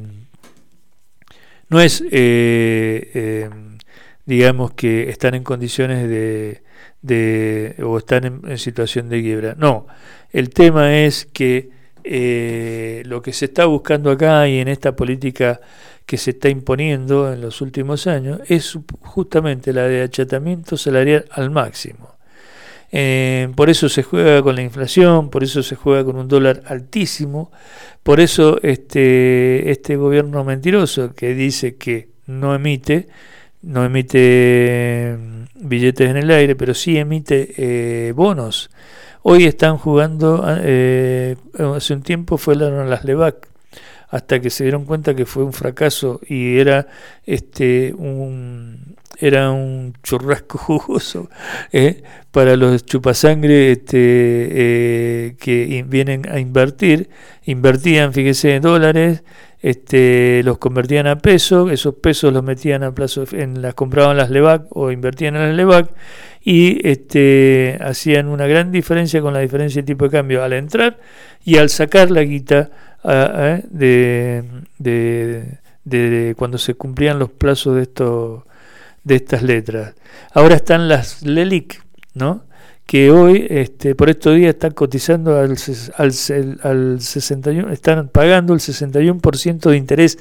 no es, eh, eh, digamos, que están en condiciones de, de o están en, en situación de quiebra. No, el tema es que eh, lo que se está buscando acá y en esta política que se está imponiendo en los últimos años es justamente la de achatamiento salarial al máximo. Eh, por eso se juega con la inflación, por eso se juega con un dólar altísimo, por eso este, este gobierno mentiroso que dice que no emite, no emite billetes en el aire, pero sí emite eh, bonos Hoy están jugando, eh, hace un tiempo fueron las Levac, hasta que se dieron cuenta que fue un fracaso y era este un era un churrasco jugoso eh, para los chupasangre este, eh, que in, vienen a invertir, invertían, fíjese, en dólares, este, los convertían a pesos, esos pesos los metían a plazo, en las compraban las Levac o invertían en las Levac y este, hacían una gran diferencia con la diferencia de tipo de cambio al entrar y al sacar la guita a, a, de, de, de, de cuando se cumplían los plazos de estos de estas letras. Ahora están las LELIC, ¿no? Que hoy, este, por estos días están cotizando al, al, al sesenta y uno, están pagando el sesenta y uno por ciento de interés,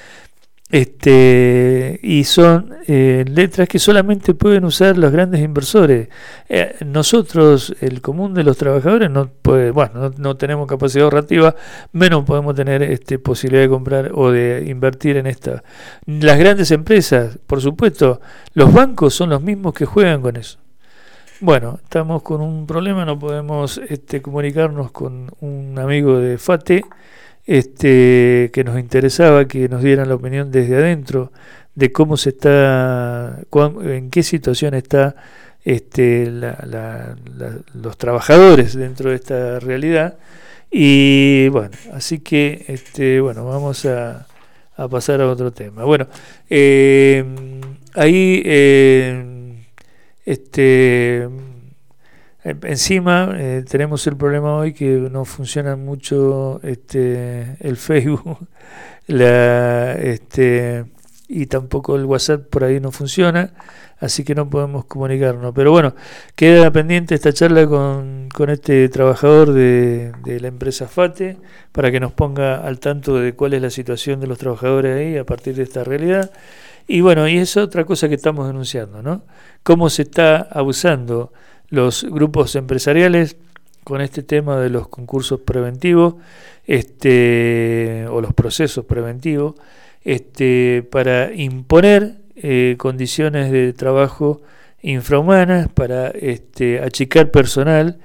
este, y son eh, letras que solamente pueden usar los grandes inversores. Eh, nosotros, el común de los trabajadores, no puede, bueno, no, no tenemos capacidad ahorrativa, menos podemos tener este, posibilidad de comprar o de invertir en esta. Las grandes empresas, por supuesto, los bancos son los mismos que juegan con eso. Bueno, estamos con un problema, no podemos este, comunicarnos con un amigo de FATE, este, que nos interesaba que nos dieran la opinión desde adentro de cómo se está, cuán, en qué situación está este, la, la, la, los trabajadores dentro de esta realidad. Y bueno, así que este, bueno, vamos a, a pasar a otro tema. Bueno, eh, ahí eh, este encima eh, tenemos el problema hoy que no funciona mucho este el Facebook, la este y tampoco el WhatsApp por ahí no funciona, así que no podemos comunicarnos. Pero bueno, queda pendiente esta charla con, con este trabajador de, de la empresa FATE para que nos ponga al tanto de cuál es la situación de los trabajadores ahí a partir de esta realidad. Y bueno, y es otra cosa que estamos denunciando, ¿no? Cómo se está abusando los grupos empresariales con este tema de los concursos preventivos, este, o los procesos preventivos, este, para imponer eh, condiciones de trabajo infrahumanas, para este, achicar personal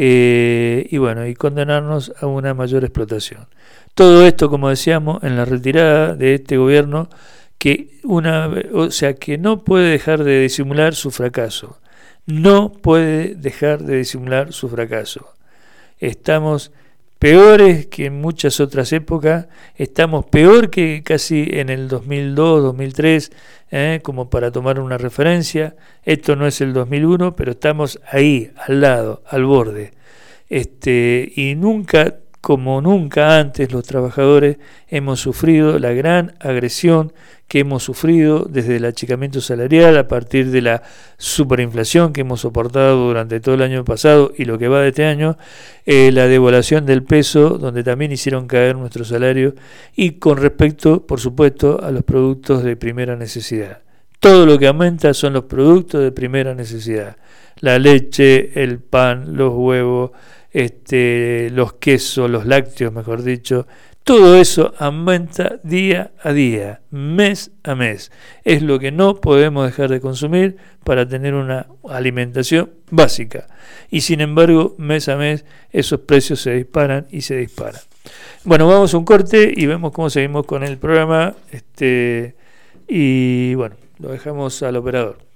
eh, y bueno, y condenarnos a una mayor explotación. Todo esto, como decíamos, en la retirada de este gobierno, que una, o sea, que no puede dejar de disimular su fracaso. No puede dejar de disimular su fracaso. Estamos peores que en muchas otras épocas, estamos peor que casi en el dos mil dos, dos mil tres, eh, como para tomar una referencia. Esto no es el dos mil uno, pero estamos ahí, al lado, al borde. Este, y nunca, como nunca antes, los trabajadores hemos sufrido la gran agresión que hemos sufrido desde el achicamiento salarial a partir de la superinflación que hemos soportado durante todo el año pasado y lo que va de este año, eh, la devaluación del peso, donde también hicieron caer nuestro salario, y con respecto, por supuesto, a los productos de primera necesidad. Todo lo que aumenta son los productos de primera necesidad. La leche, el pan, los huevos, este, los quesos, los lácteos, mejor dicho. Todo eso aumenta día a día, mes a mes. Es lo que no podemos dejar de consumir para tener una alimentación básica. Y sin embargo, mes a mes, esos precios se disparan y se disparan. Bueno, vamos a un corte y vemos cómo seguimos con el programa. Este, y bueno, lo dejamos al operador.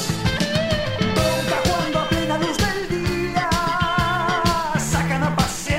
Sacan a pasear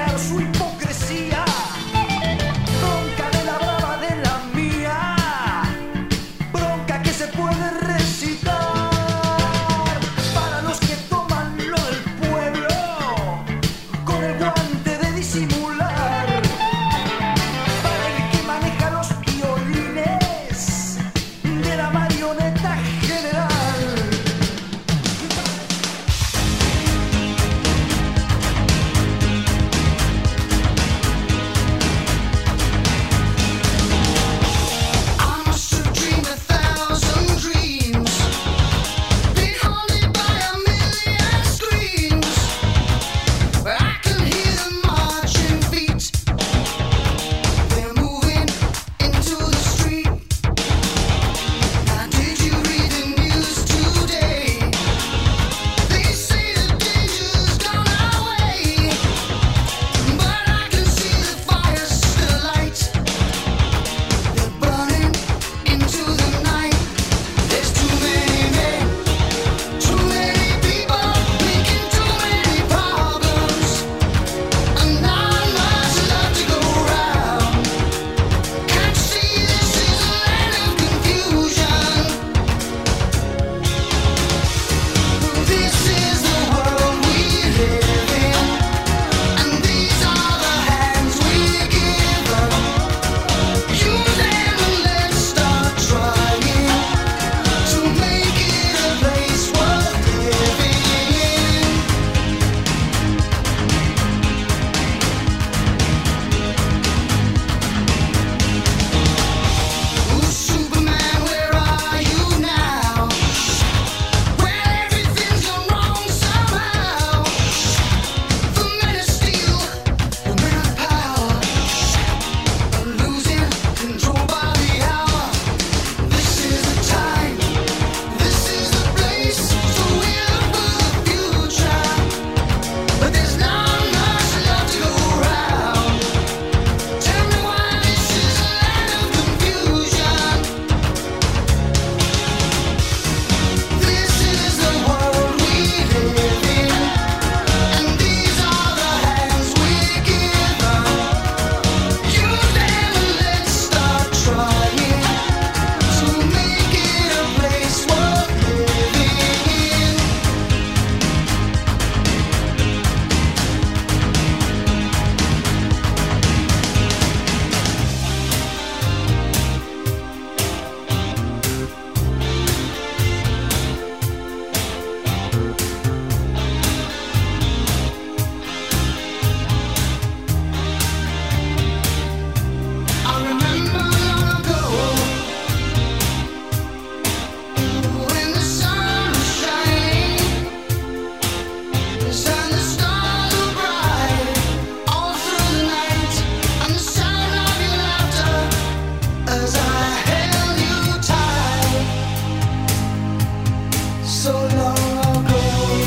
so long ago.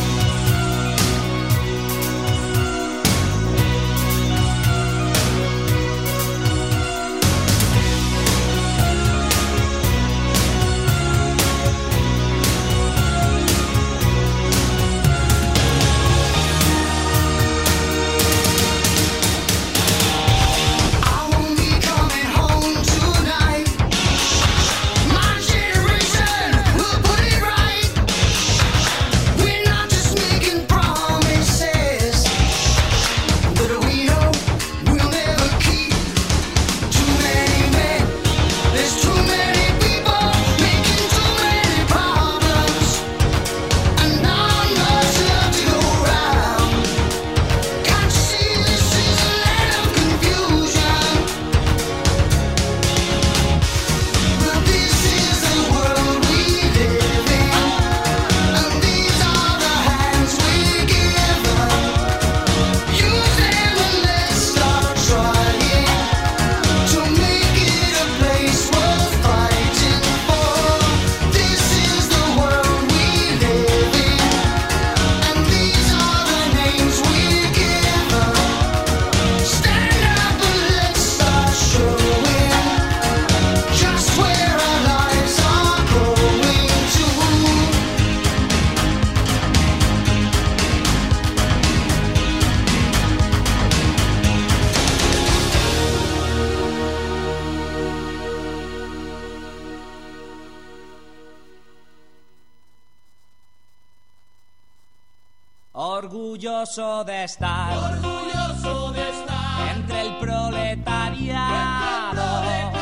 Orgulloso de estar, orgulloso de estar entre el proletariado.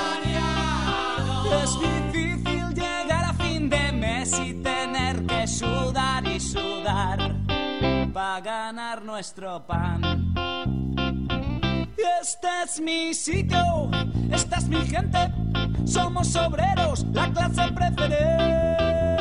Es difícil llegar a fin de mes y tener que sudar y sudar para ganar nuestro pan. Este es mi sitio, esta es mi gente, somos obreros, la clase preferente.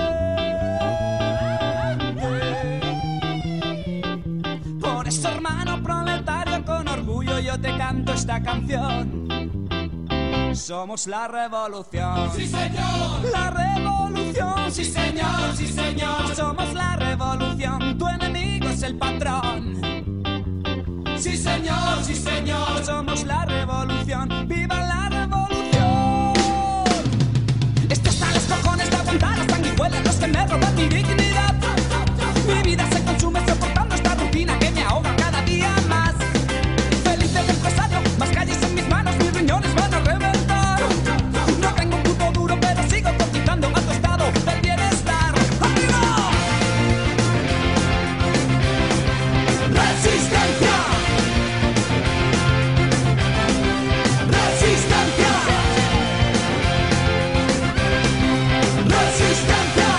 Por eso, hermano proletario, con orgullo yo te canto esta canción. Somos la revolución. Sí, señor. La revolución. Sí, señor, sí, señor. Somos la revolución. Tu enemigo es el patrón. Sí, señor, sí, señor. Somos la revolución. ¡Viva la revolución! Esto está a los cojones de aguantar las sanguijuelas, los que me roban mi dignidad. Mi vida se consume soportando esta rutina que me ahoga cada día más. Feliz de empresario, más calles en mis manos, mis riñones van a reventar. No tengo un puto duro, pero sigo cotizando a tu estado del bienestar. ¡Arriba! ¡Resistencia! ¡Resistencia! ¡Resistencia!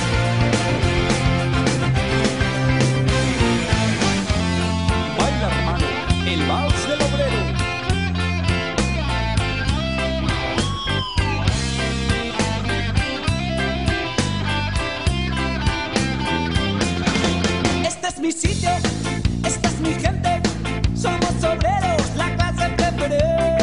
Baila, hermano, el vals del obrero. Este es mi sitio, esta es mi gente, somos obreros, la clase preferente.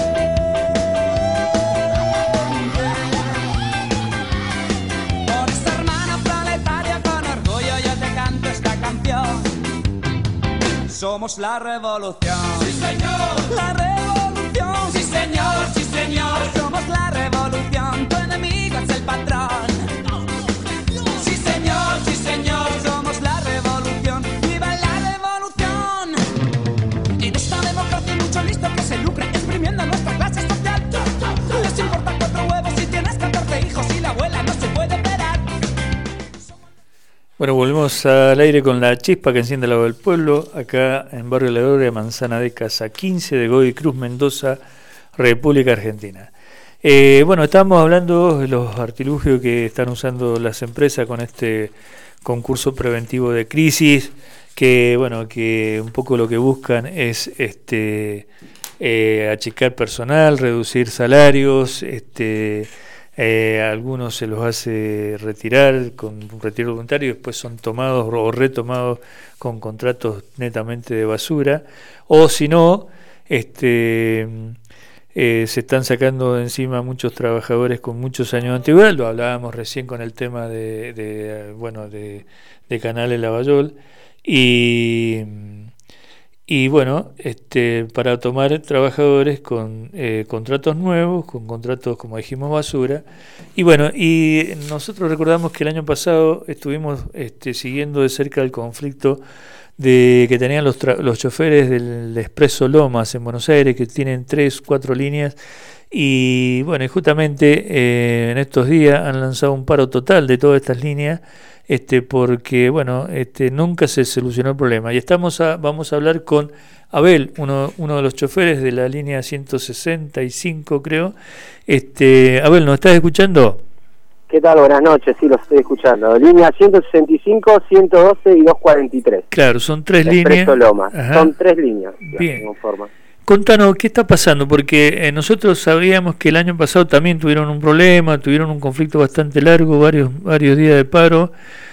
Por esa hermana proletaria, con orgullo yo te canto esta canción. Somos la revolución. Sí, señor. La revolución. Sí, señor, sí, señor. Somos la revolución. Tu enemigo es el patrón. Sí, señor, sí, señor. Somos la revolución. ¡Viva la revolución! En esta democracia hay mucho listo que se lucra exprimiendo nuestra clase social. Les importa cuatro huevos si tienes catorce hijos y la abuela no se puede esperar. Bueno, volvemos al aire con la chispa que enciende la voz del pueblo, acá en Barrio La Gloria, Manzana de Casa quince de Godoy Cruz, Mendoza, República Argentina. Eh, bueno, estábamos hablando de los artilugios que están usando las empresas con este concurso preventivo de crisis, que bueno, que un poco lo que buscan es este eh, achicar personal, reducir salarios, este Eh, algunos se los hace retirar con un retiro voluntario y después son tomados o retomados con contratos netamente de basura, o si no, este, eh, se están sacando de encima muchos trabajadores con muchos años de antigüedad. Lo hablábamos recién con el tema de, de bueno, de, de Canales Lavallol. Y, y bueno, este, para tomar trabajadores con eh, contratos nuevos, con contratos, como dijimos, basura. Y bueno, y nosotros recordamos que el año pasado estuvimos este, siguiendo de cerca el conflicto de que tenían los, tra- los choferes del Expreso Lomas en Buenos Aires, que tienen tres, cuatro líneas. Y bueno, y justamente eh, en estos días han lanzado un paro total de todas estas líneas, este, porque bueno, este, nunca se solucionó el problema. Y estamos a, vamos a hablar con Abel, uno, uno de los choferes de la línea ciento sesenta y cinco, creo. Este, Abel, ¿nos estás escuchando? ¿Qué tal? Buenas noches, sí, los estoy escuchando. Línea ciento sesenta y cinco, ciento doce y doscientos cuarenta y tres. Claro, son tres Expreso líneas. Lomas. Ajá. Son tres líneas. Bien. Conforman. Contanos, ¿qué está pasando? Porque eh, nosotros sabíamos que el año pasado también tuvieron un problema, tuvieron un conflicto bastante largo, varios varios días de paro.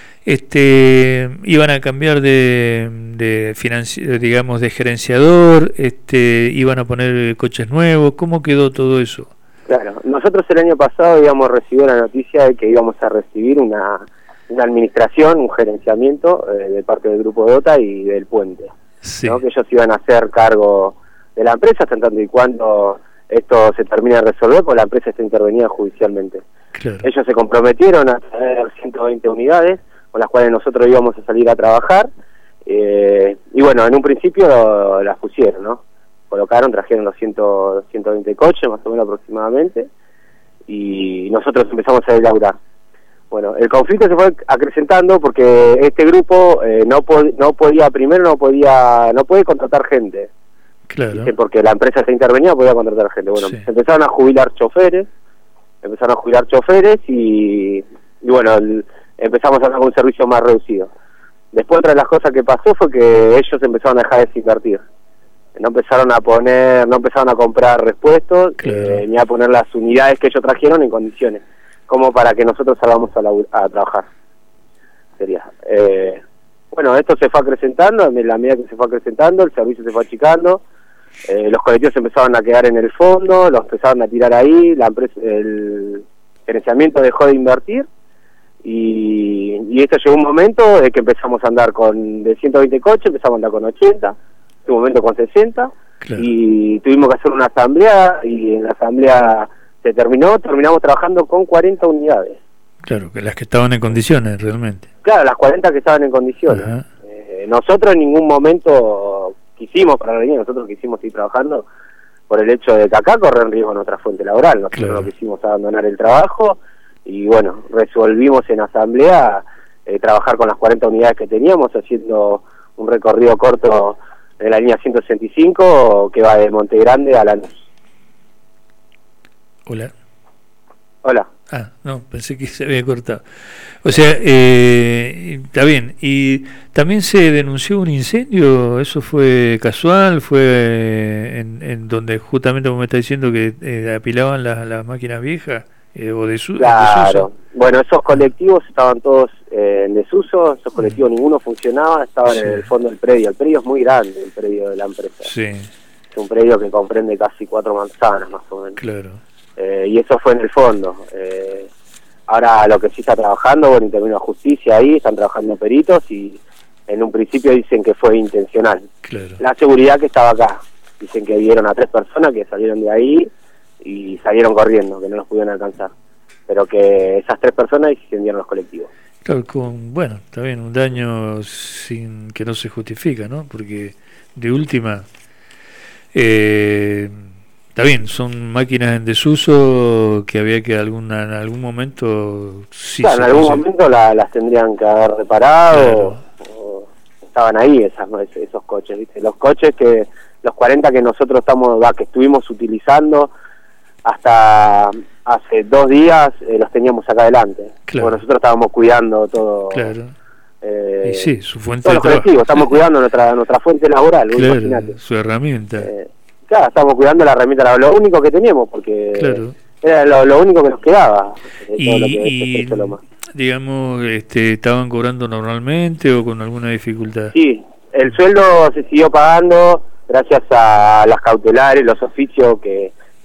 Este, iban a cambiar de, de financi- digamos, de gerenciador, este, iban a poner coches nuevos. ¿Cómo quedó todo eso? Claro, nosotros el año pasado habíamos recibido la noticia de que íbamos a recibir una, una administración, un gerenciamiento eh, de parte del Grupo DOTA y del Puente, Sí. ¿no? Que ellos iban a hacer cargo de la empresa hasta tanto y cuando esto se termine de resolver, porque la empresa está intervenida judicialmente. Claro. Ellos se comprometieron a traer ciento veinte unidades con las cuales nosotros íbamos a salir a trabajar, eh, y bueno, en un principio lo, las pusieron, ¿no? Colocaron, trajeron los ciento veinte coches, más o menos aproximadamente, y nosotros empezamos a elaborar. Bueno, el conflicto se fue acrecentando porque este grupo eh, no pod- no podía, primero no podía, no puede contratar gente, Claro. ¿viste? Porque la empresa está intervenida, podía contratar gente. Bueno, Sí. se empezaron a jubilar choferes, empezaron a jubilar choferes y, y bueno, el, empezamos a hacer un servicio más reducido. Después otra de las cosas que pasó fue que ellos empezaron a dejar de desinvertir. No empezaron a poner, no empezaron a comprar repuestos, Claro. eh, ni a poner las unidades que ellos trajeron en condiciones, como para que nosotros salgamos a, labu- a trabajar. Sería. Eh, bueno, esto se fue acrecentando, a la medida que se fue acrecentando, el servicio se fue achicando, eh, los colectivos empezaron a quedar en el fondo, los empezaron a tirar ahí, la empresa, el gerenciamiento dejó de invertir, y, y esto llegó un momento de que empezamos a andar con, de ciento veinte coches, empezamos a andar con ochenta, en un momento con sesenta, Claro. y tuvimos que hacer una asamblea, y en la asamblea se terminó, terminamos trabajando con cuarenta unidades. Claro, que las que estaban en condiciones realmente. Claro, las cuarenta que estaban en condiciones. Ajá. Eh, nosotros en ningún momento quisimos, para la línea, nosotros quisimos seguir trabajando por el hecho de que acá corre en riesgo nuestra fuente laboral. Nosotros Claro. no quisimos abandonar el trabajo y bueno, resolvimos en asamblea eh, trabajar con las cuarenta unidades que teníamos, haciendo un recorrido corto de la línea ciento sesenta y cinco que va de Monte Grande a Lanús. Hola. Hola. Ah, no, pensé que se había cortado. O sea, eh, está bien. ¿Y también se denunció un incendio? ¿Eso fue casual? ¿Fue en, en donde justamente como me está diciendo que eh, apilaban las, las máquinas viejas eh, o de su, Claro. desuso? Bueno, esos colectivos estaban todos eh, en desuso, esos colectivos ninguno funcionaba, estaban Sí. en el fondo del predio. El predio es muy grande, el predio de la empresa. Sí, Es un predio que comprende casi cuatro manzanas más o menos. claro. Eh, y eso fue en el fondo. Eh, ahora lo que sí está trabajando, bueno, intervino la justicia ahí, están trabajando peritos y en un principio dicen que fue intencional. Claro. La seguridad que estaba acá, dicen que vieron a tres personas que salieron de ahí y salieron corriendo, que no los pudieron alcanzar. Pero que esas tres personas incendiaron los colectivos. Claro, con, bueno, está bien, un daño sin que no se justifica, ¿no? Porque de última, eh, está bien, son máquinas en desuso que había que alguna, en algún momento... Sí, Claro, en se algún consigue- momento la- las tendrían que haber reparado, Claro. o, o estaban ahí esas, esos coches, ¿viste? Los coches que, los cuarenta que nosotros estamos, va, que estuvimos utilizando hasta hace dos días, eh, los teníamos acá adelante. Claro. Porque nosotros estábamos cuidando todo. Claro. eh, Y sí, su fuente todos de los trabajo. colectivos, estamos cuidando nuestra nuestra fuente laboral, vos imaginate. Claro, su herramienta. Eh, claro, estamos cuidando la herramienta laboral, lo único que teníamos, porque Claro. era lo, lo único que nos quedaba. de todo Y, lo que es y, Expreso Lomas. digamos, este, ¿estaban cobrando normalmente o con alguna dificultad? Sí, el sueldo se siguió pagando gracias a las cautelares, los oficios que,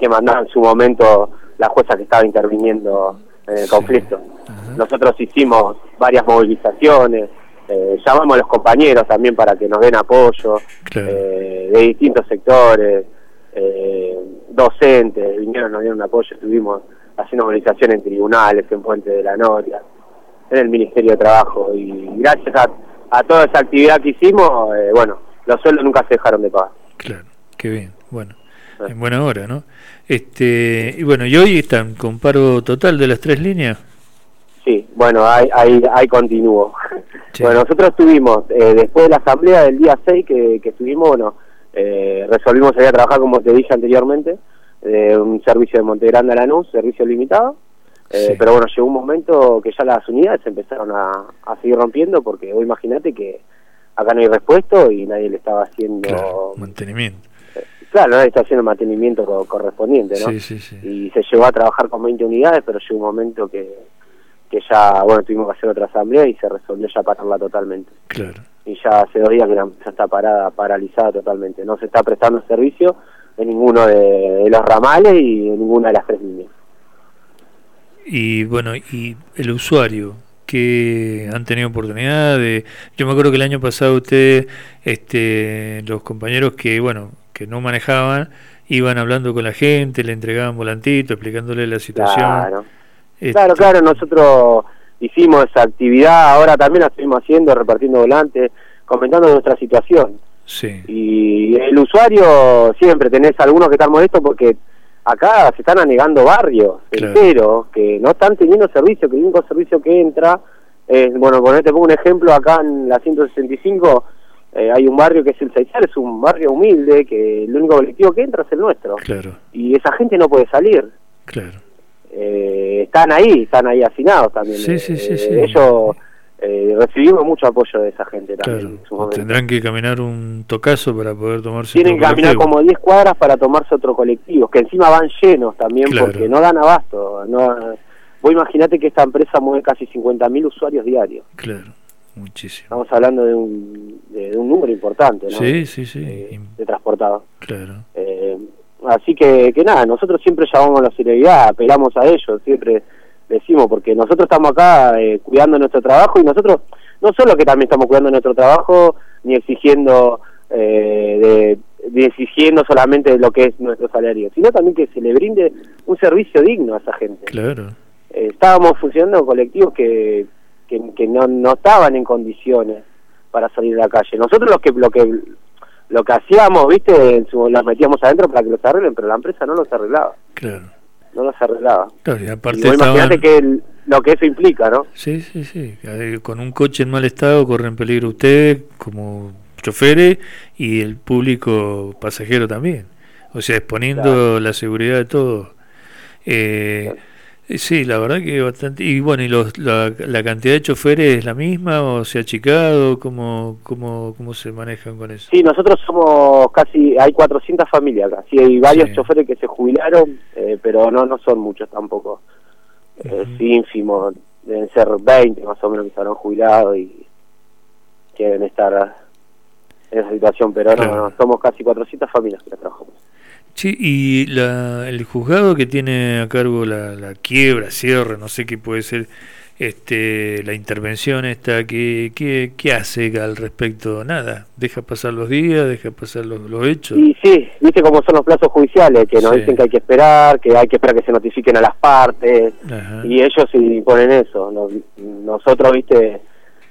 que mandaba en su momento la jueza que estaba interviniendo en el Sí. conflicto. Ajá. Nosotros hicimos varias movilizaciones, eh, llamamos a los compañeros también para que nos den apoyo, Claro. eh, de distintos sectores, eh, docentes, vinieron, nos dieron apoyo, estuvimos haciendo movilización en tribunales, en Puente de la Noria, en el Ministerio de Trabajo, y gracias a, a toda esa actividad que hicimos, eh, bueno, los sueldos nunca se dejaron de pagar. Claro, qué bien, bueno, en buena hora, ¿no? Este, y bueno, ¿y hoy están con paro total de las tres líneas? Sí, bueno, ahí, ahí, ahí continúo. Sí. Bueno, nosotros tuvimos, eh, después de la asamblea del día seis que, que estuvimos, bueno, eh, resolvimos salir a trabajar, como te dije anteriormente, eh, un servicio de Montegrande a Lanús, servicio limitado, eh, Sí. pero bueno, llegó un momento que ya las unidades empezaron a, a seguir rompiendo, porque vos imagínate que acá no hay repuesto y nadie le estaba haciendo... Claro, mantenimiento. Claro, nadie está haciendo el mantenimiento co- correspondiente, ¿no? Sí, sí, sí. Y se llegó a trabajar con veinte unidades, pero llegó un momento que, que ya, bueno, tuvimos que hacer otra asamblea y se resolvió ya pararla totalmente. Claro. Y ya hace dos días que la empresa está parada, paralizada totalmente. No se está prestando servicio en ninguno de, de los ramales y en ninguna de las tres líneas. Y bueno, y el usuario, que han tenido oportunidad de... Yo me acuerdo que el año pasado ustedes, este, los compañeros que, bueno, que no manejaban, iban hablando con la gente, le entregaban volantito, explicándole la situación. Claro, Este, claro, claro, nosotros hicimos esa actividad, ahora también la estuvimos haciendo, repartiendo volantes, comentando nuestra situación. Sí, Y el usuario, siempre tenés algunos que están molestos porque acá se están anegando barrios Claro. enteros que no están teniendo servicio, que el único servicio que entra, es, bueno, por te pongo un ejemplo, acá en la ciento sesenta y cinco eh, hay un barrio que es el Seizal, es un barrio humilde, que el único colectivo que entra es el nuestro, claro, y esa gente no puede salir. claro. Eh, están ahí, están ahí hacinados también. Sí, sí, sí, Eh, sí. Ellos eh, recibimos mucho apoyo de esa gente también. Claro, en su momento. tendrán que caminar un tocazo para poder tomarse Tienen otro que caminar colectivo. como diez cuadras para tomarse otro colectivo, que encima van llenos también, Claro. porque no dan abasto. No, vos imaginate que esta empresa mueve casi cincuenta mil usuarios diarios. Claro, muchísimo. Estamos hablando de un, de, de un número importante, ¿no? Sí, sí, sí, Eh, im- de transportados. claro. Eh, así que, que nada, nosotros siempre llamamos a la seriedad, apelamos a ellos, siempre decimos, porque nosotros estamos acá eh, cuidando nuestro trabajo, y nosotros no solo que también estamos cuidando nuestro trabajo, ni exigiendo eh, de, de exigiendo solamente lo que es nuestro salario, sino también que se le brinde un servicio digno a esa gente. Claro, Eh, estábamos funcionando colectivos que, que, que no, no estaban en condiciones para salir a la calle. Nosotros lo que lo que lo que hacíamos, viste, en su, las metíamos adentro para que los arreglen, pero la empresa no los arreglaba, claro. no los arreglaba. Claro, y Y aparte vos imaginate estaban... que el- lo que eso implica, ¿no? Sí, sí, sí. Eh, Con un coche en mal estado corren peligro ustedes como choferes y el público pasajero también. O sea, exponiendo Claro. la seguridad de todos. Eh, eh, sí, la verdad que bastante. Y bueno, ¿y los, la, la cantidad de choferes es la misma o se ha achicado? ¿Cómo, cómo, cómo se manejan con eso? Sí, nosotros somos casi, hay cuatrocientas familias acá, sí, hay varios Sí. choferes que se jubilaron, eh, pero no no son muchos tampoco, eh, Ujú. sí, ínfimos, deben ser veinte más o menos que se habrán jubilado y quieren estar en esa situación, pero Claro. no, no, somos casi cuatrocientas familias que trabajamos. Sí, y la, el juzgado que tiene a cargo la, la quiebra, cierre, no sé qué puede ser, este, la intervención esta, ¿qué, qué, qué hace al respecto? Nada, deja pasar los días, deja pasar los, los hechos. Y sí, viste cómo son los plazos judiciales, que nos Sí. dicen que hay que esperar, que hay que esperar que se notifiquen a las partes, Ajá. y ellos se imponen eso. Nos- nosotros, viste,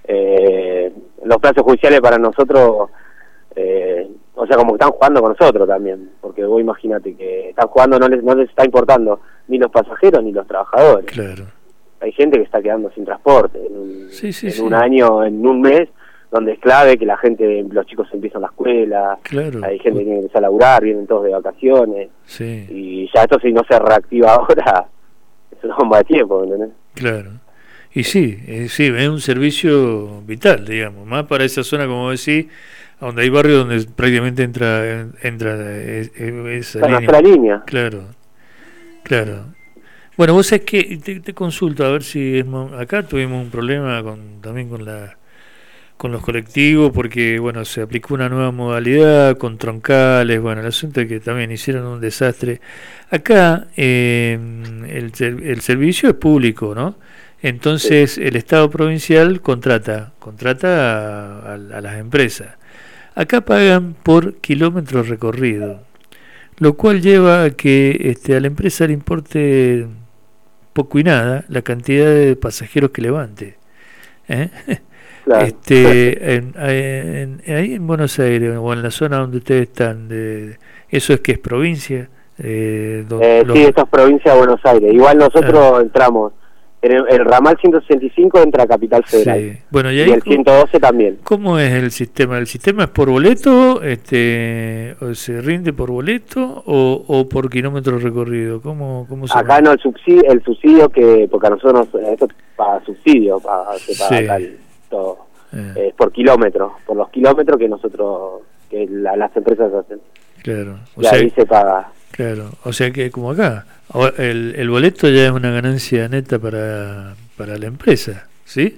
eh, los plazos judiciales para nosotros, eh, o sea, como que están jugando con nosotros también, porque vos imagínate que están jugando, no les, no les está importando ni los pasajeros ni los trabajadores. Claro, Hay gente que está quedando sin transporte en un, Sí, sí, en sí. un año, en un mes, donde es clave que la gente, los chicos empiezan la escuela, claro. hay gente que tiene que empezar a laburar, vienen todos de vacaciones, Sí, y ya esto si no se reactiva ahora, es una bomba de tiempo, ¿entendés? claro. Y sí, eh, sí, es un servicio vital, digamos, más para esa zona, como decís, donde hay barrios donde prácticamente entra entra eh, eh, esa Está en línea. nuestra línea. Claro, claro. Bueno, vos sabés que te, te consulto a ver si es mo- acá tuvimos un problema con también con la con los colectivos, porque bueno, se aplicó una nueva modalidad con troncales, bueno, el asunto es que también hicieron un desastre. Acá eh, el, el servicio es público, ¿no? Entonces sí. El Estado provincial contrata, contrata a, a, a las empresas. Acá pagan por kilómetros recorridos, lo cual lleva a que este, a la empresa le importe poco y nada la cantidad de pasajeros que levante. ¿Eh? Claro. Este, en, en, ahí en Buenos Aires o en la zona donde ustedes están, de, ¿eso es que es provincia? Eh, eh, los... Sí, esto es provincia de Buenos Aires. Igual nosotros ah. entramos, en el, el ramal ciento sesenta y cinco entra a Capital Federal. Sí. Bueno, y, y ahí, el ciento doce también. ¿Cómo es el sistema? ¿El sistema es por boleto? Este, o ¿se rinde por boleto o, o por kilómetro recorrido? ¿Cómo, cómo se Acá no, el subsidio, el subsidio que, porque a nosotros esto para subsidio, para, se paga sí. acá el, todo, eh. eh, por kilómetros, por los kilómetros que nosotros, que la, las empresas hacen. Claro. O y sea, ahí se paga. Claro, o sea que como acá, el, el boleto ya es una ganancia neta para, para la empresa, ¿sí?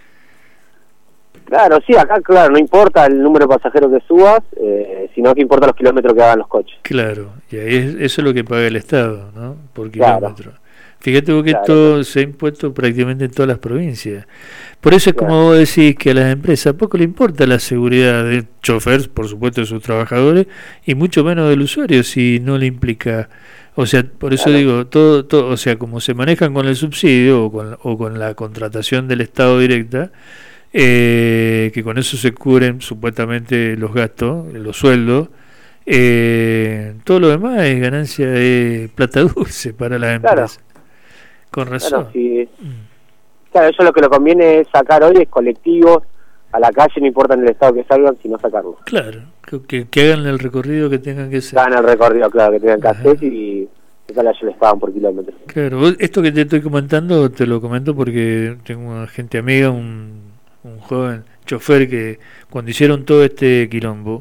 Claro, sí, acá claro, no importa el número de pasajeros que subas, eh, sino que importa los kilómetros que hagan los coches. Claro, y ahí es, eso es lo que paga el Estado, ¿no? Por kilómetro. Claro. Fíjate vos que claro, esto claro. se ha impuesto prácticamente en todas las provincias. Por eso es claro. como vos decís que a las empresas poco le importa la seguridad del chofer, por supuesto de sus trabajadores, y mucho menos del usuario si no le implica, o sea, por eso claro. digo, todo, todo, o sea, como se manejan con el subsidio o con, o con la contratación del Estado directa, eh, que con eso se cubren supuestamente los gastos, los sueldos, eh, todo lo demás es ganancia de plata dulce para las empresas. Claro. Con razón. Claro, sí. Claro, eso lo que lo conviene es sacar hoy es colectivos a la calle, no importa en el estado que salgan, sino sacarlos. Claro, que, que hagan el recorrido que tengan que hacer. Hagan el recorrido, claro, que tengan que Ajá. hacer y ya les pagan por kilómetro. Claro, esto que te estoy comentando, te lo comento porque tengo una gente amiga, un, un joven chofer que cuando hicieron todo este quilombo,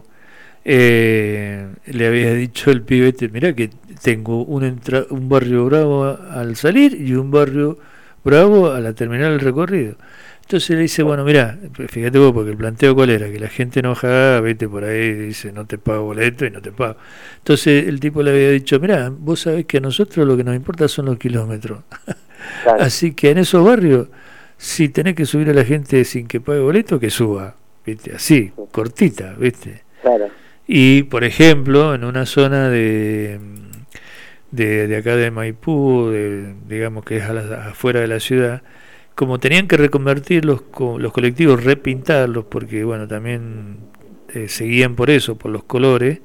Eh, le había dicho el pibete, mirá que tengo un, entra un barrio bravo al salir y un barrio bravo a la terminar el recorrido. Entonces le dice, bueno, mirá, fíjate vos, porque el planteo cuál era, que la gente enojada, vete por ahí, dice, no te pago boleto y no te pago. Entonces el tipo le había dicho, mirá, vos sabés que a nosotros lo que nos importa son los kilómetros. Claro. Así que en esos barrios, si tenés que subir a la gente sin que pague boleto, que suba, viste, así, cortita, viste. Claro. Y, por ejemplo, en una zona de de, de acá de Maipú, de, digamos que es a la, afuera de la ciudad, como tenían que reconvertir los, los colectivos, repintarlos, porque, bueno, también eh, seguían por eso, por los colores,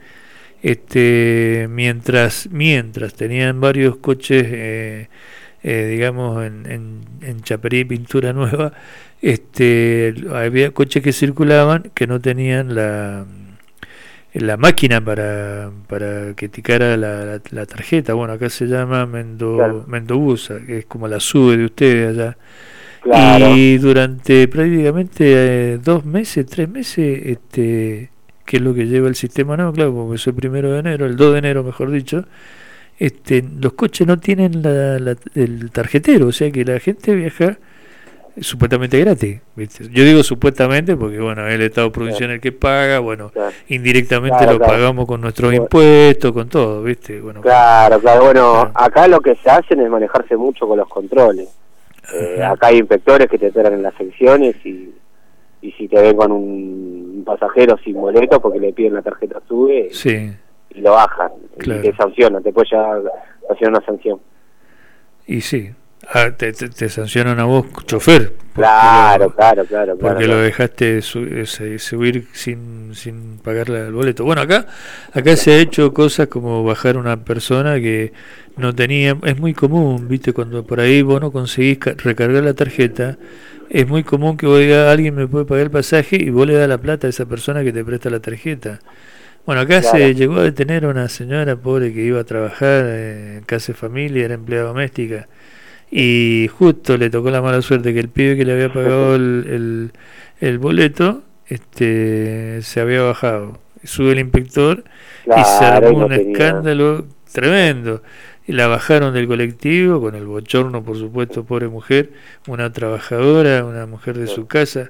este mientras mientras tenían varios coches, eh, eh, digamos, en, en, en chapería y pintura nueva, este había coches que circulaban que no tenían la... la máquina para para que ticara la, la, la tarjeta. Bueno, acá se llama Mendo, claro. Mendobusa, que es como la sube de ustedes allá. Claro. Y durante prácticamente eh, dos meses, tres meses, este que es lo que lleva el sistema, no, claro, porque es el primero de enero, el dos de enero mejor dicho, este los coches no tienen la, la, el tarjetero, o sea que la gente viaja supuestamente gratis, ¿viste? Yo digo supuestamente porque, bueno, es el Estado provincial claro. el que paga, bueno, claro. indirectamente claro, lo claro. pagamos con nuestros bueno. impuestos, con todo, ¿viste? Bueno, claro, claro, bueno, claro. acá lo que se hacen es manejarse mucho con los controles. Eh, acá hay inspectores que te esperan en las secciones y, y si te ven con un pasajero sin boleto porque le piden la tarjeta sube sí. y lo bajan, claro. y te sancionan, te puede llevar a una sanción. Y sí. Ah, te, te, te sancionan a vos, chofer. Claro, lo, claro, claro. Porque claro, lo dejaste su, ese, subir sin sin pagarle el boleto. Bueno, acá acá se ha hecho cosas como bajar una persona que no tenía. Es muy común, viste, cuando por ahí vos no conseguís recargar la tarjeta, es muy común que vos digas, alguien me puede pagar el pasaje y vos le das la plata a esa persona que te presta la tarjeta. Bueno, acá claro. se llegó a detener a una señora pobre que iba a trabajar en casa de familia, era empleada doméstica. Y justo le tocó la mala suerte que el pibe que le había pagado el, el, el boleto este se había bajado. Sube el inspector claro, y se armó no un tenía. escándalo tremendo. Y la bajaron del colectivo con el bochorno, por supuesto, pobre mujer, una trabajadora, una mujer de su casa.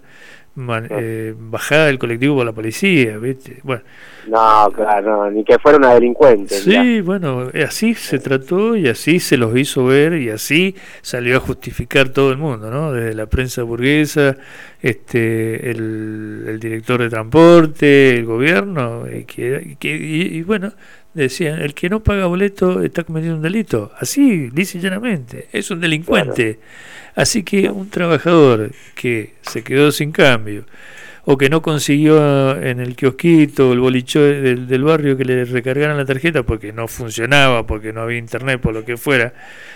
man, eh, bajada del colectivo por la policía, ¿viste? Bueno. No, claro, no, ni que fuera una delincuente. Sí, mirá. Bueno, así se trató y así se los hizo ver y así salió a justificar todo el mundo, ¿no? Desde la prensa burguesa, este, el, el director de transporte, el gobierno, y, que, y, que, y, y bueno, decían, el que no paga boleto está cometiendo un delito, así, lisa y llanamente, es un delincuente. Claro. Así que un trabajador que se quedó sin cambio, o que no consiguió en el kiosquito, el bolicho del, del barrio que le recargaran la tarjeta porque no funcionaba, porque no había internet, por lo que fuera,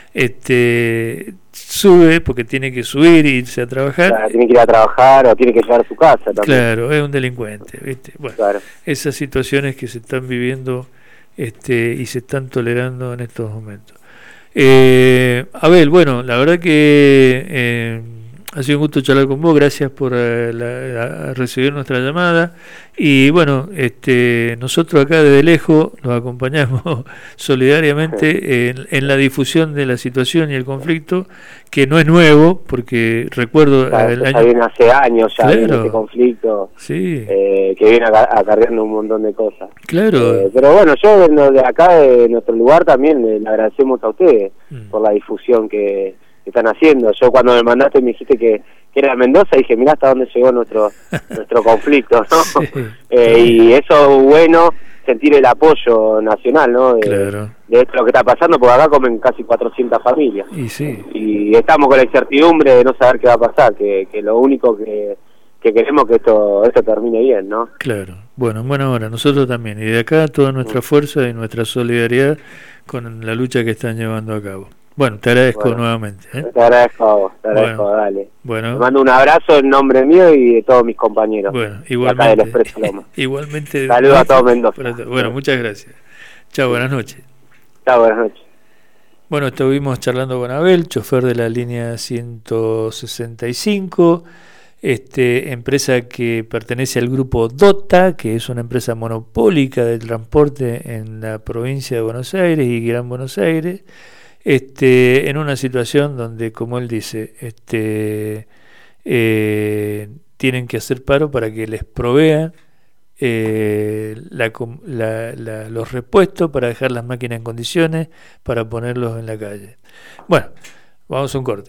este sube porque tiene que subir e irse a trabajar. Claro, tiene que ir a trabajar o tiene que llegar a su casa también. Claro, es un delincuente, ¿viste? Bueno, claro. Esas situaciones que se están viviendo este y se están tolerando en estos momentos. Eh, Abel, bueno, la verdad que eh, ha sido un gusto charlar con vos, gracias por uh, la, la, recibir nuestra llamada y bueno, este nosotros acá desde lejos nos acompañamos solidariamente en, en la difusión de la situación y el conflicto, que no es nuevo, porque recuerdo claro, el año... viene hace años ya claro. viene este conflicto sí. eh, que viene acarreando un montón de cosas. Claro. Eh, pero bueno, yo de, de acá, de nuestro lugar, también le, le agradecemos a ustedes mm. por la difusión que están haciendo. Yo cuando me mandaste me dijiste que, que era Mendoza, dije, mirá hasta dónde llegó nuestro nuestro conflicto, ¿no? Sí, eh, y eso bueno, sentir el apoyo nacional, ¿no? De, claro. de esto lo que está pasando, porque acá comen casi cuatrocientas familias. Y sí. Y estamos con la incertidumbre de no saber qué va a pasar, que, que lo único que, que queremos es que esto, esto termine bien, ¿no? Claro. Bueno, en buena hora, nosotros también. Y de acá toda nuestra fuerza y nuestra solidaridad con la lucha que están llevando a cabo. Bueno, te agradezco bueno, nuevamente. ¿eh? Te agradezco a vos, te agradezco, bueno, dale. Bueno. Te mando un abrazo en nombre mío y de todos mis compañeros. Bueno, igualmente. Acá del Expreso Loma. Igualmente. Saludos a todos Mendoza. Bueno, muchas gracias. Chao, buenas noches. Chao, buenas noches. Bueno, estuvimos charlando con Abel, chofer de la línea ciento sesenta y cinco, este, empresa que pertenece al grupo DOTA, que es una empresa monopólica de transporte en la provincia de Buenos Aires y Gran Buenos Aires. Este, en una situación donde, como él dice, este, eh, tienen que hacer paro para que les provean eh, la, la, la, los repuestos para dejar las máquinas en condiciones para ponerlos en la calle. Bueno, vamos a un corte.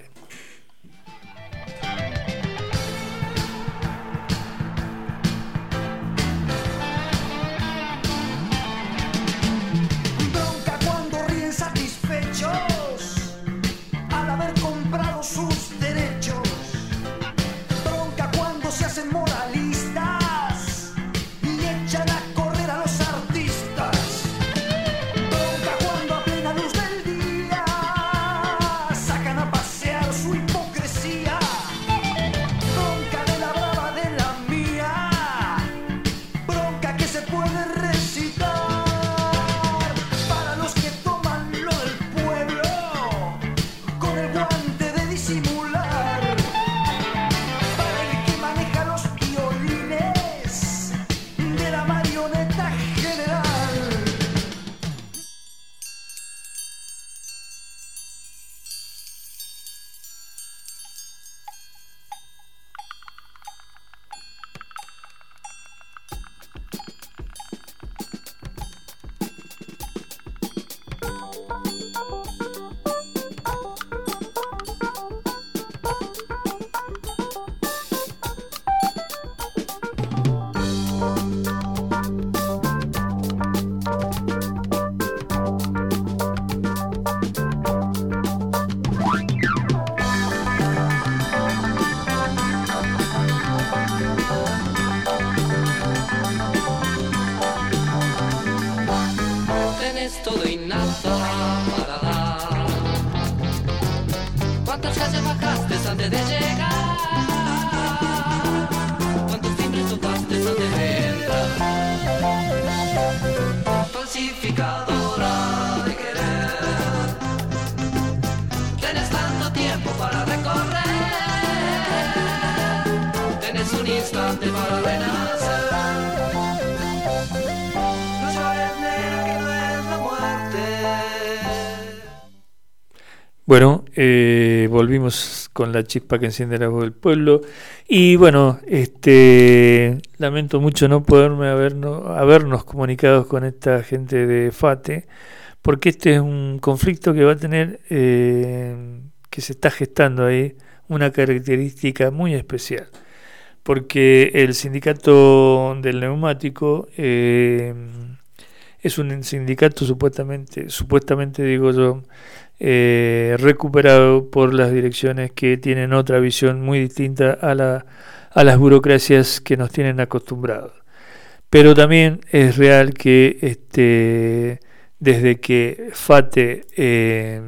Bueno, eh, volvimos con la chispa que enciende la voz del pueblo y bueno, este lamento mucho no poderme habernos, habernos comunicado con esta gente de FATE, porque este es un conflicto que va a tener, eh, que se está gestando ahí, una característica muy especial, porque el sindicato del neumático eh, es un sindicato supuestamente, supuestamente digo yo, Eh, recuperado por las direcciones que tienen otra visión muy distinta a, la, a las burocracias que nos tienen acostumbrados. Pero también es real que este, desde que FATE eh,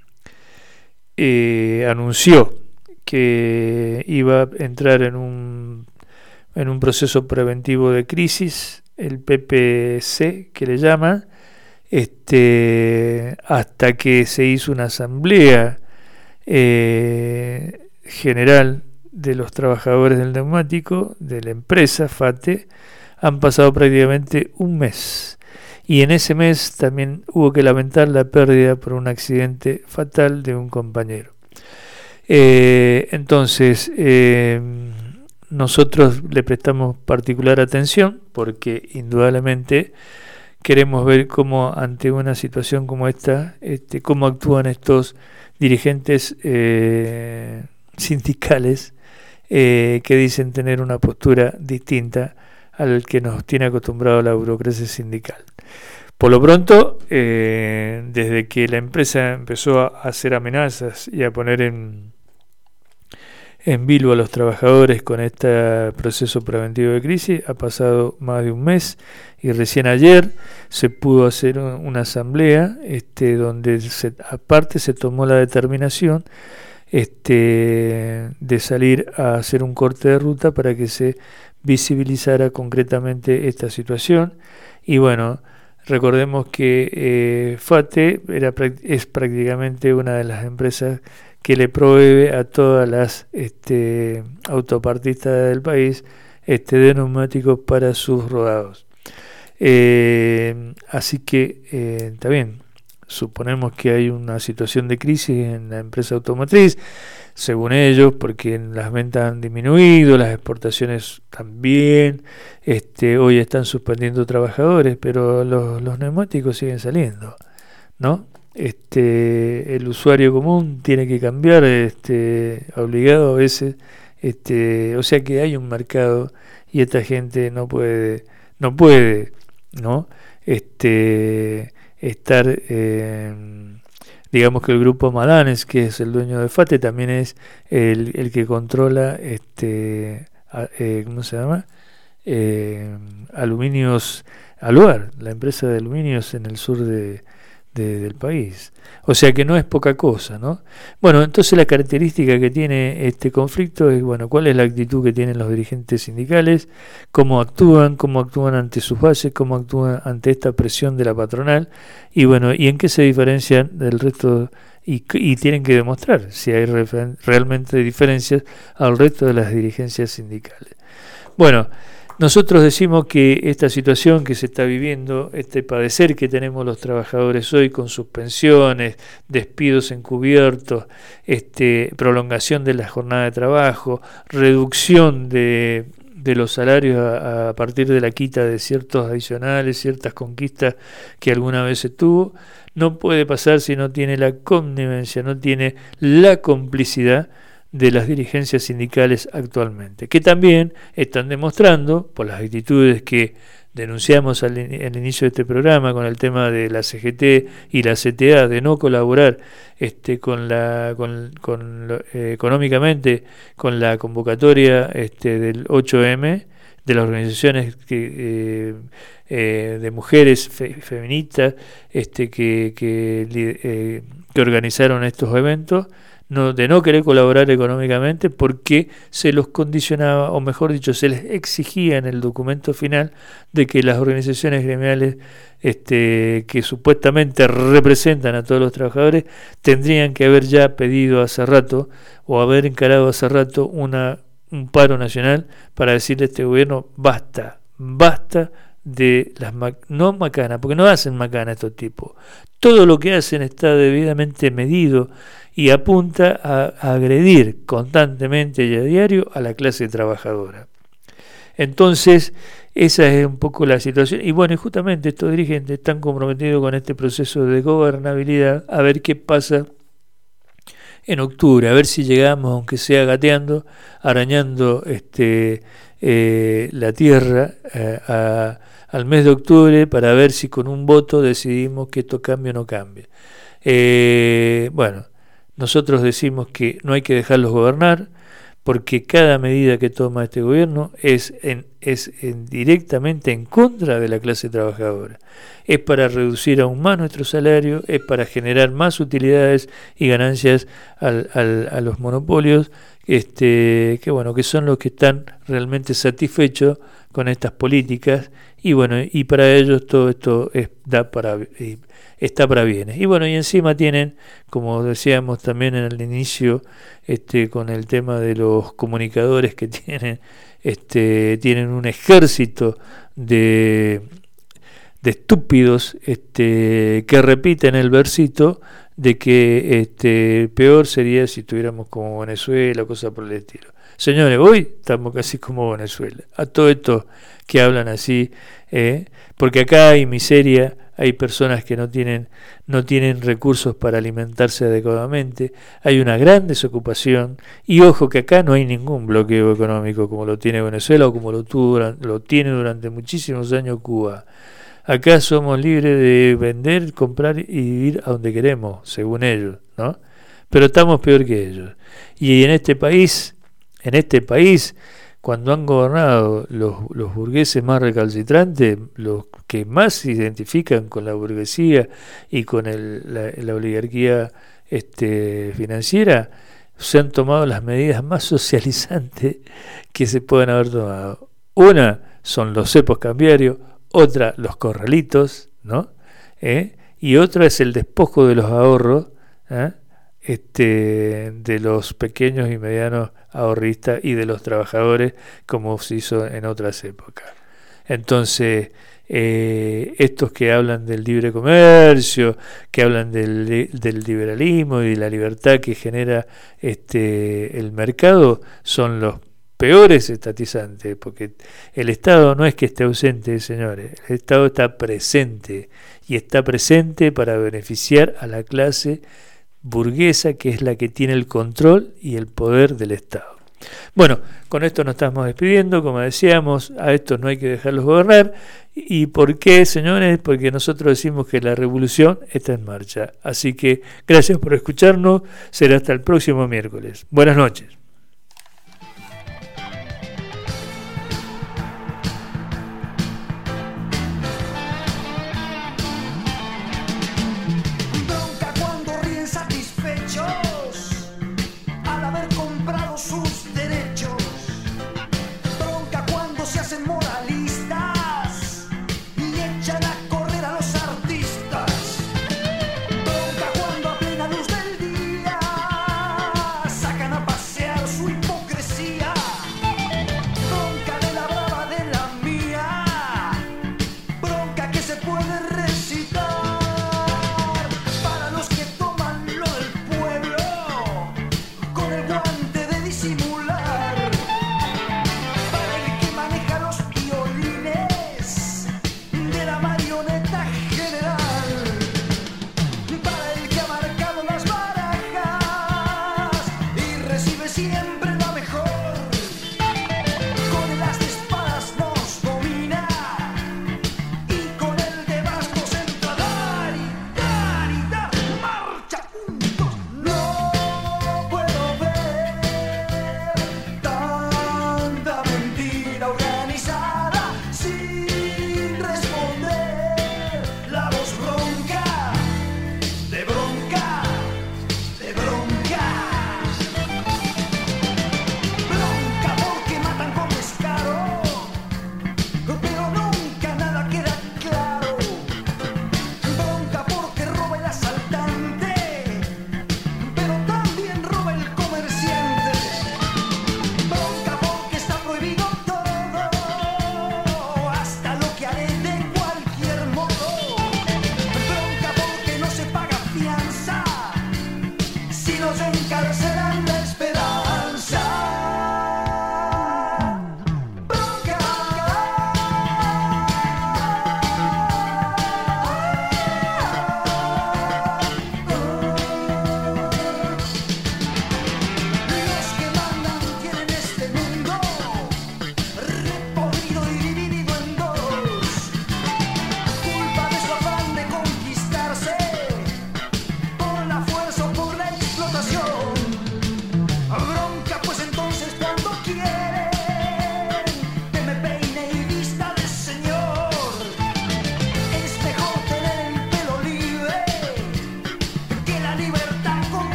eh, anunció que iba a entrar en un, en un proceso preventivo de crisis, el P P C que le llaman, Este, hasta que se hizo una asamblea eh, general de los trabajadores del neumático de la empresa FATE, han pasado prácticamente un mes, y en ese mes también hubo que lamentar la pérdida por un accidente fatal de un compañero. Eh, entonces eh, nosotros le prestamos particular atención porque indudablemente queremos ver cómo ante una situación como esta, este, cómo actúan estos dirigentes eh, sindicales eh, que dicen tener una postura distinta al que nos tiene acostumbrado la burocracia sindical. Por lo pronto, eh, desde que la empresa empezó a hacer amenazas y a poner en, en vilo a los trabajadores con este proceso preventivo de crisis, ha pasado más de un mes y recién ayer se pudo hacer una asamblea este, donde se, aparte se tomó la determinación este, de salir a hacer un corte de ruta para que se visibilizara concretamente esta situación. Y bueno, recordemos que eh, FATE era, es prácticamente una de las empresas que le provee a todas las este, autopartistas del país este, de neumáticos para sus rodados. Eh, así que eh, está bien, suponemos que hay una situación de crisis en la empresa automotriz, según ellos, porque las ventas han disminuido, las exportaciones también, este, hoy están suspendiendo trabajadores, pero los, los neumáticos siguen saliendo, ¿no? Este, el usuario común tiene que cambiar, este, obligado a veces, este, o sea que hay un mercado y esta gente no puede, no puede, ¿no? Este, estar, eh, digamos que el grupo Madanes, que es el dueño de FATE, también es el, el que controla, este, a, eh, ¿cómo se llama? Eh, Aluminios Aluar, la empresa de aluminios en el sur de De, del país, o sea que no es poca cosa, ¿no? Bueno, entonces la característica que tiene este conflicto es, bueno, cuál es la actitud que tienen los dirigentes sindicales, cómo actúan, cómo actúan ante sus bases, cómo actúan ante esta presión de la patronal, y bueno, y en qué se diferencian del resto, y, y tienen que demostrar si hay refer- realmente diferencias al resto de las dirigencias sindicales. Bueno, nosotros decimos que esta situación que se está viviendo, este padecer que tenemos los trabajadores hoy con suspensiones, despidos encubiertos, este, prolongación de la jornada de trabajo, reducción de, de los salarios a, a partir de la quita de ciertos adicionales, ciertas conquistas que alguna vez se tuvo, no puede pasar si no tiene la connivencia, no tiene la complicidad de las dirigencias sindicales actualmente, que también están demostrando, por las actitudes que denunciamos al, al inicio de este programa con el tema de la C G T y la C T A, de no colaborar este, con la con, con eh, económicamente con la convocatoria este, del ocho eme, de las organizaciones que, eh, eh, de mujeres fe, feministas este, que, que, eh, que organizaron estos eventos, No, de no querer colaborar económicamente porque se los condicionaba, o mejor dicho, se les exigía en el documento final de que las organizaciones gremiales este, que supuestamente representan a todos los trabajadores tendrían que haber ya pedido hace rato o haber encarado hace rato una, un paro nacional para decirle a este gobierno basta, basta de las ma- no macanas, porque no hacen macana estos tipos. Todo lo que hacen está debidamente medido y apunta a, a agredir constantemente y a diario a la clase trabajadora. Entonces, esa es un poco la situación. Y bueno, y justamente estos dirigentes están comprometidos con este proceso de gobernabilidad, a ver qué pasa en octubre, a ver si llegamos, aunque sea gateando, arañando este eh, la tierra eh, a, al mes de octubre, para ver si con un voto decidimos que esto cambie o no cambie. Eh, bueno, nosotros decimos que no hay que dejarlos gobernar, porque cada medida que toma este gobierno es, en, es en, directamente en contra de la clase trabajadora. Es para reducir aún más nuestro salario, es para generar más utilidades y ganancias al, al, a los monopolios, este, que bueno, que son los que están realmente satisfechos con estas políticas, y bueno, y para ellos todo esto es, da para, está para bienes. Y bueno, y encima tienen, como decíamos también en el inicio, este, con el tema de los comunicadores que tienen, este, tienen un ejército de, de estúpidos este, que repiten el versito de que este, peor sería si estuviéramos como Venezuela, cosas por el estilo. Señores, hoy estamos casi como Venezuela. A todo esto que hablan así, eh, porque acá hay miseria, hay personas que no tienen, no tienen recursos para alimentarse adecuadamente, hay una gran desocupación, y ojo que acá no hay ningún bloqueo económico como lo tiene Venezuela o como lo, tuvo, lo tiene durante muchísimos años Cuba. Acá somos libres de vender, comprar y vivir a donde queremos, según ellos, ¿no? Pero estamos peor que ellos. Y en este país, en este país, cuando han gobernado los, los burgueses más recalcitrantes, los que más se identifican con la burguesía y con el, la, la oligarquía este, financiera, se han tomado las medidas más socializantes que se pueden haber tomado. Una son los cepos cambiarios, otra los corralitos, ¿no? ¿Eh? Y otra es el despojo de los ahorros, ¿eh? este, de los pequeños y medianos ahorristas y de los trabajadores, como se hizo en otras épocas. Entonces, eh, estos que hablan del libre comercio, que hablan del, del liberalismo y de la libertad que genera este, el mercado, son los peores estatizantes, porque el Estado no es que esté ausente, señores, el Estado está presente, y está presente para beneficiar a la clase burguesa, que es la que tiene el control y el poder del Estado. Bueno, con esto nos estamos despidiendo. Como decíamos, a estos no hay que dejarlos gobernar. ¿Y por qué, señores? Porque nosotros decimos que la revolución está en marcha. Así que gracias por escucharnos. Será hasta el próximo miércoles. Buenas noches. Sacan a pasear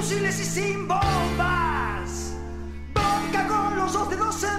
fusiles y sin bombas. Boca con los dos dedos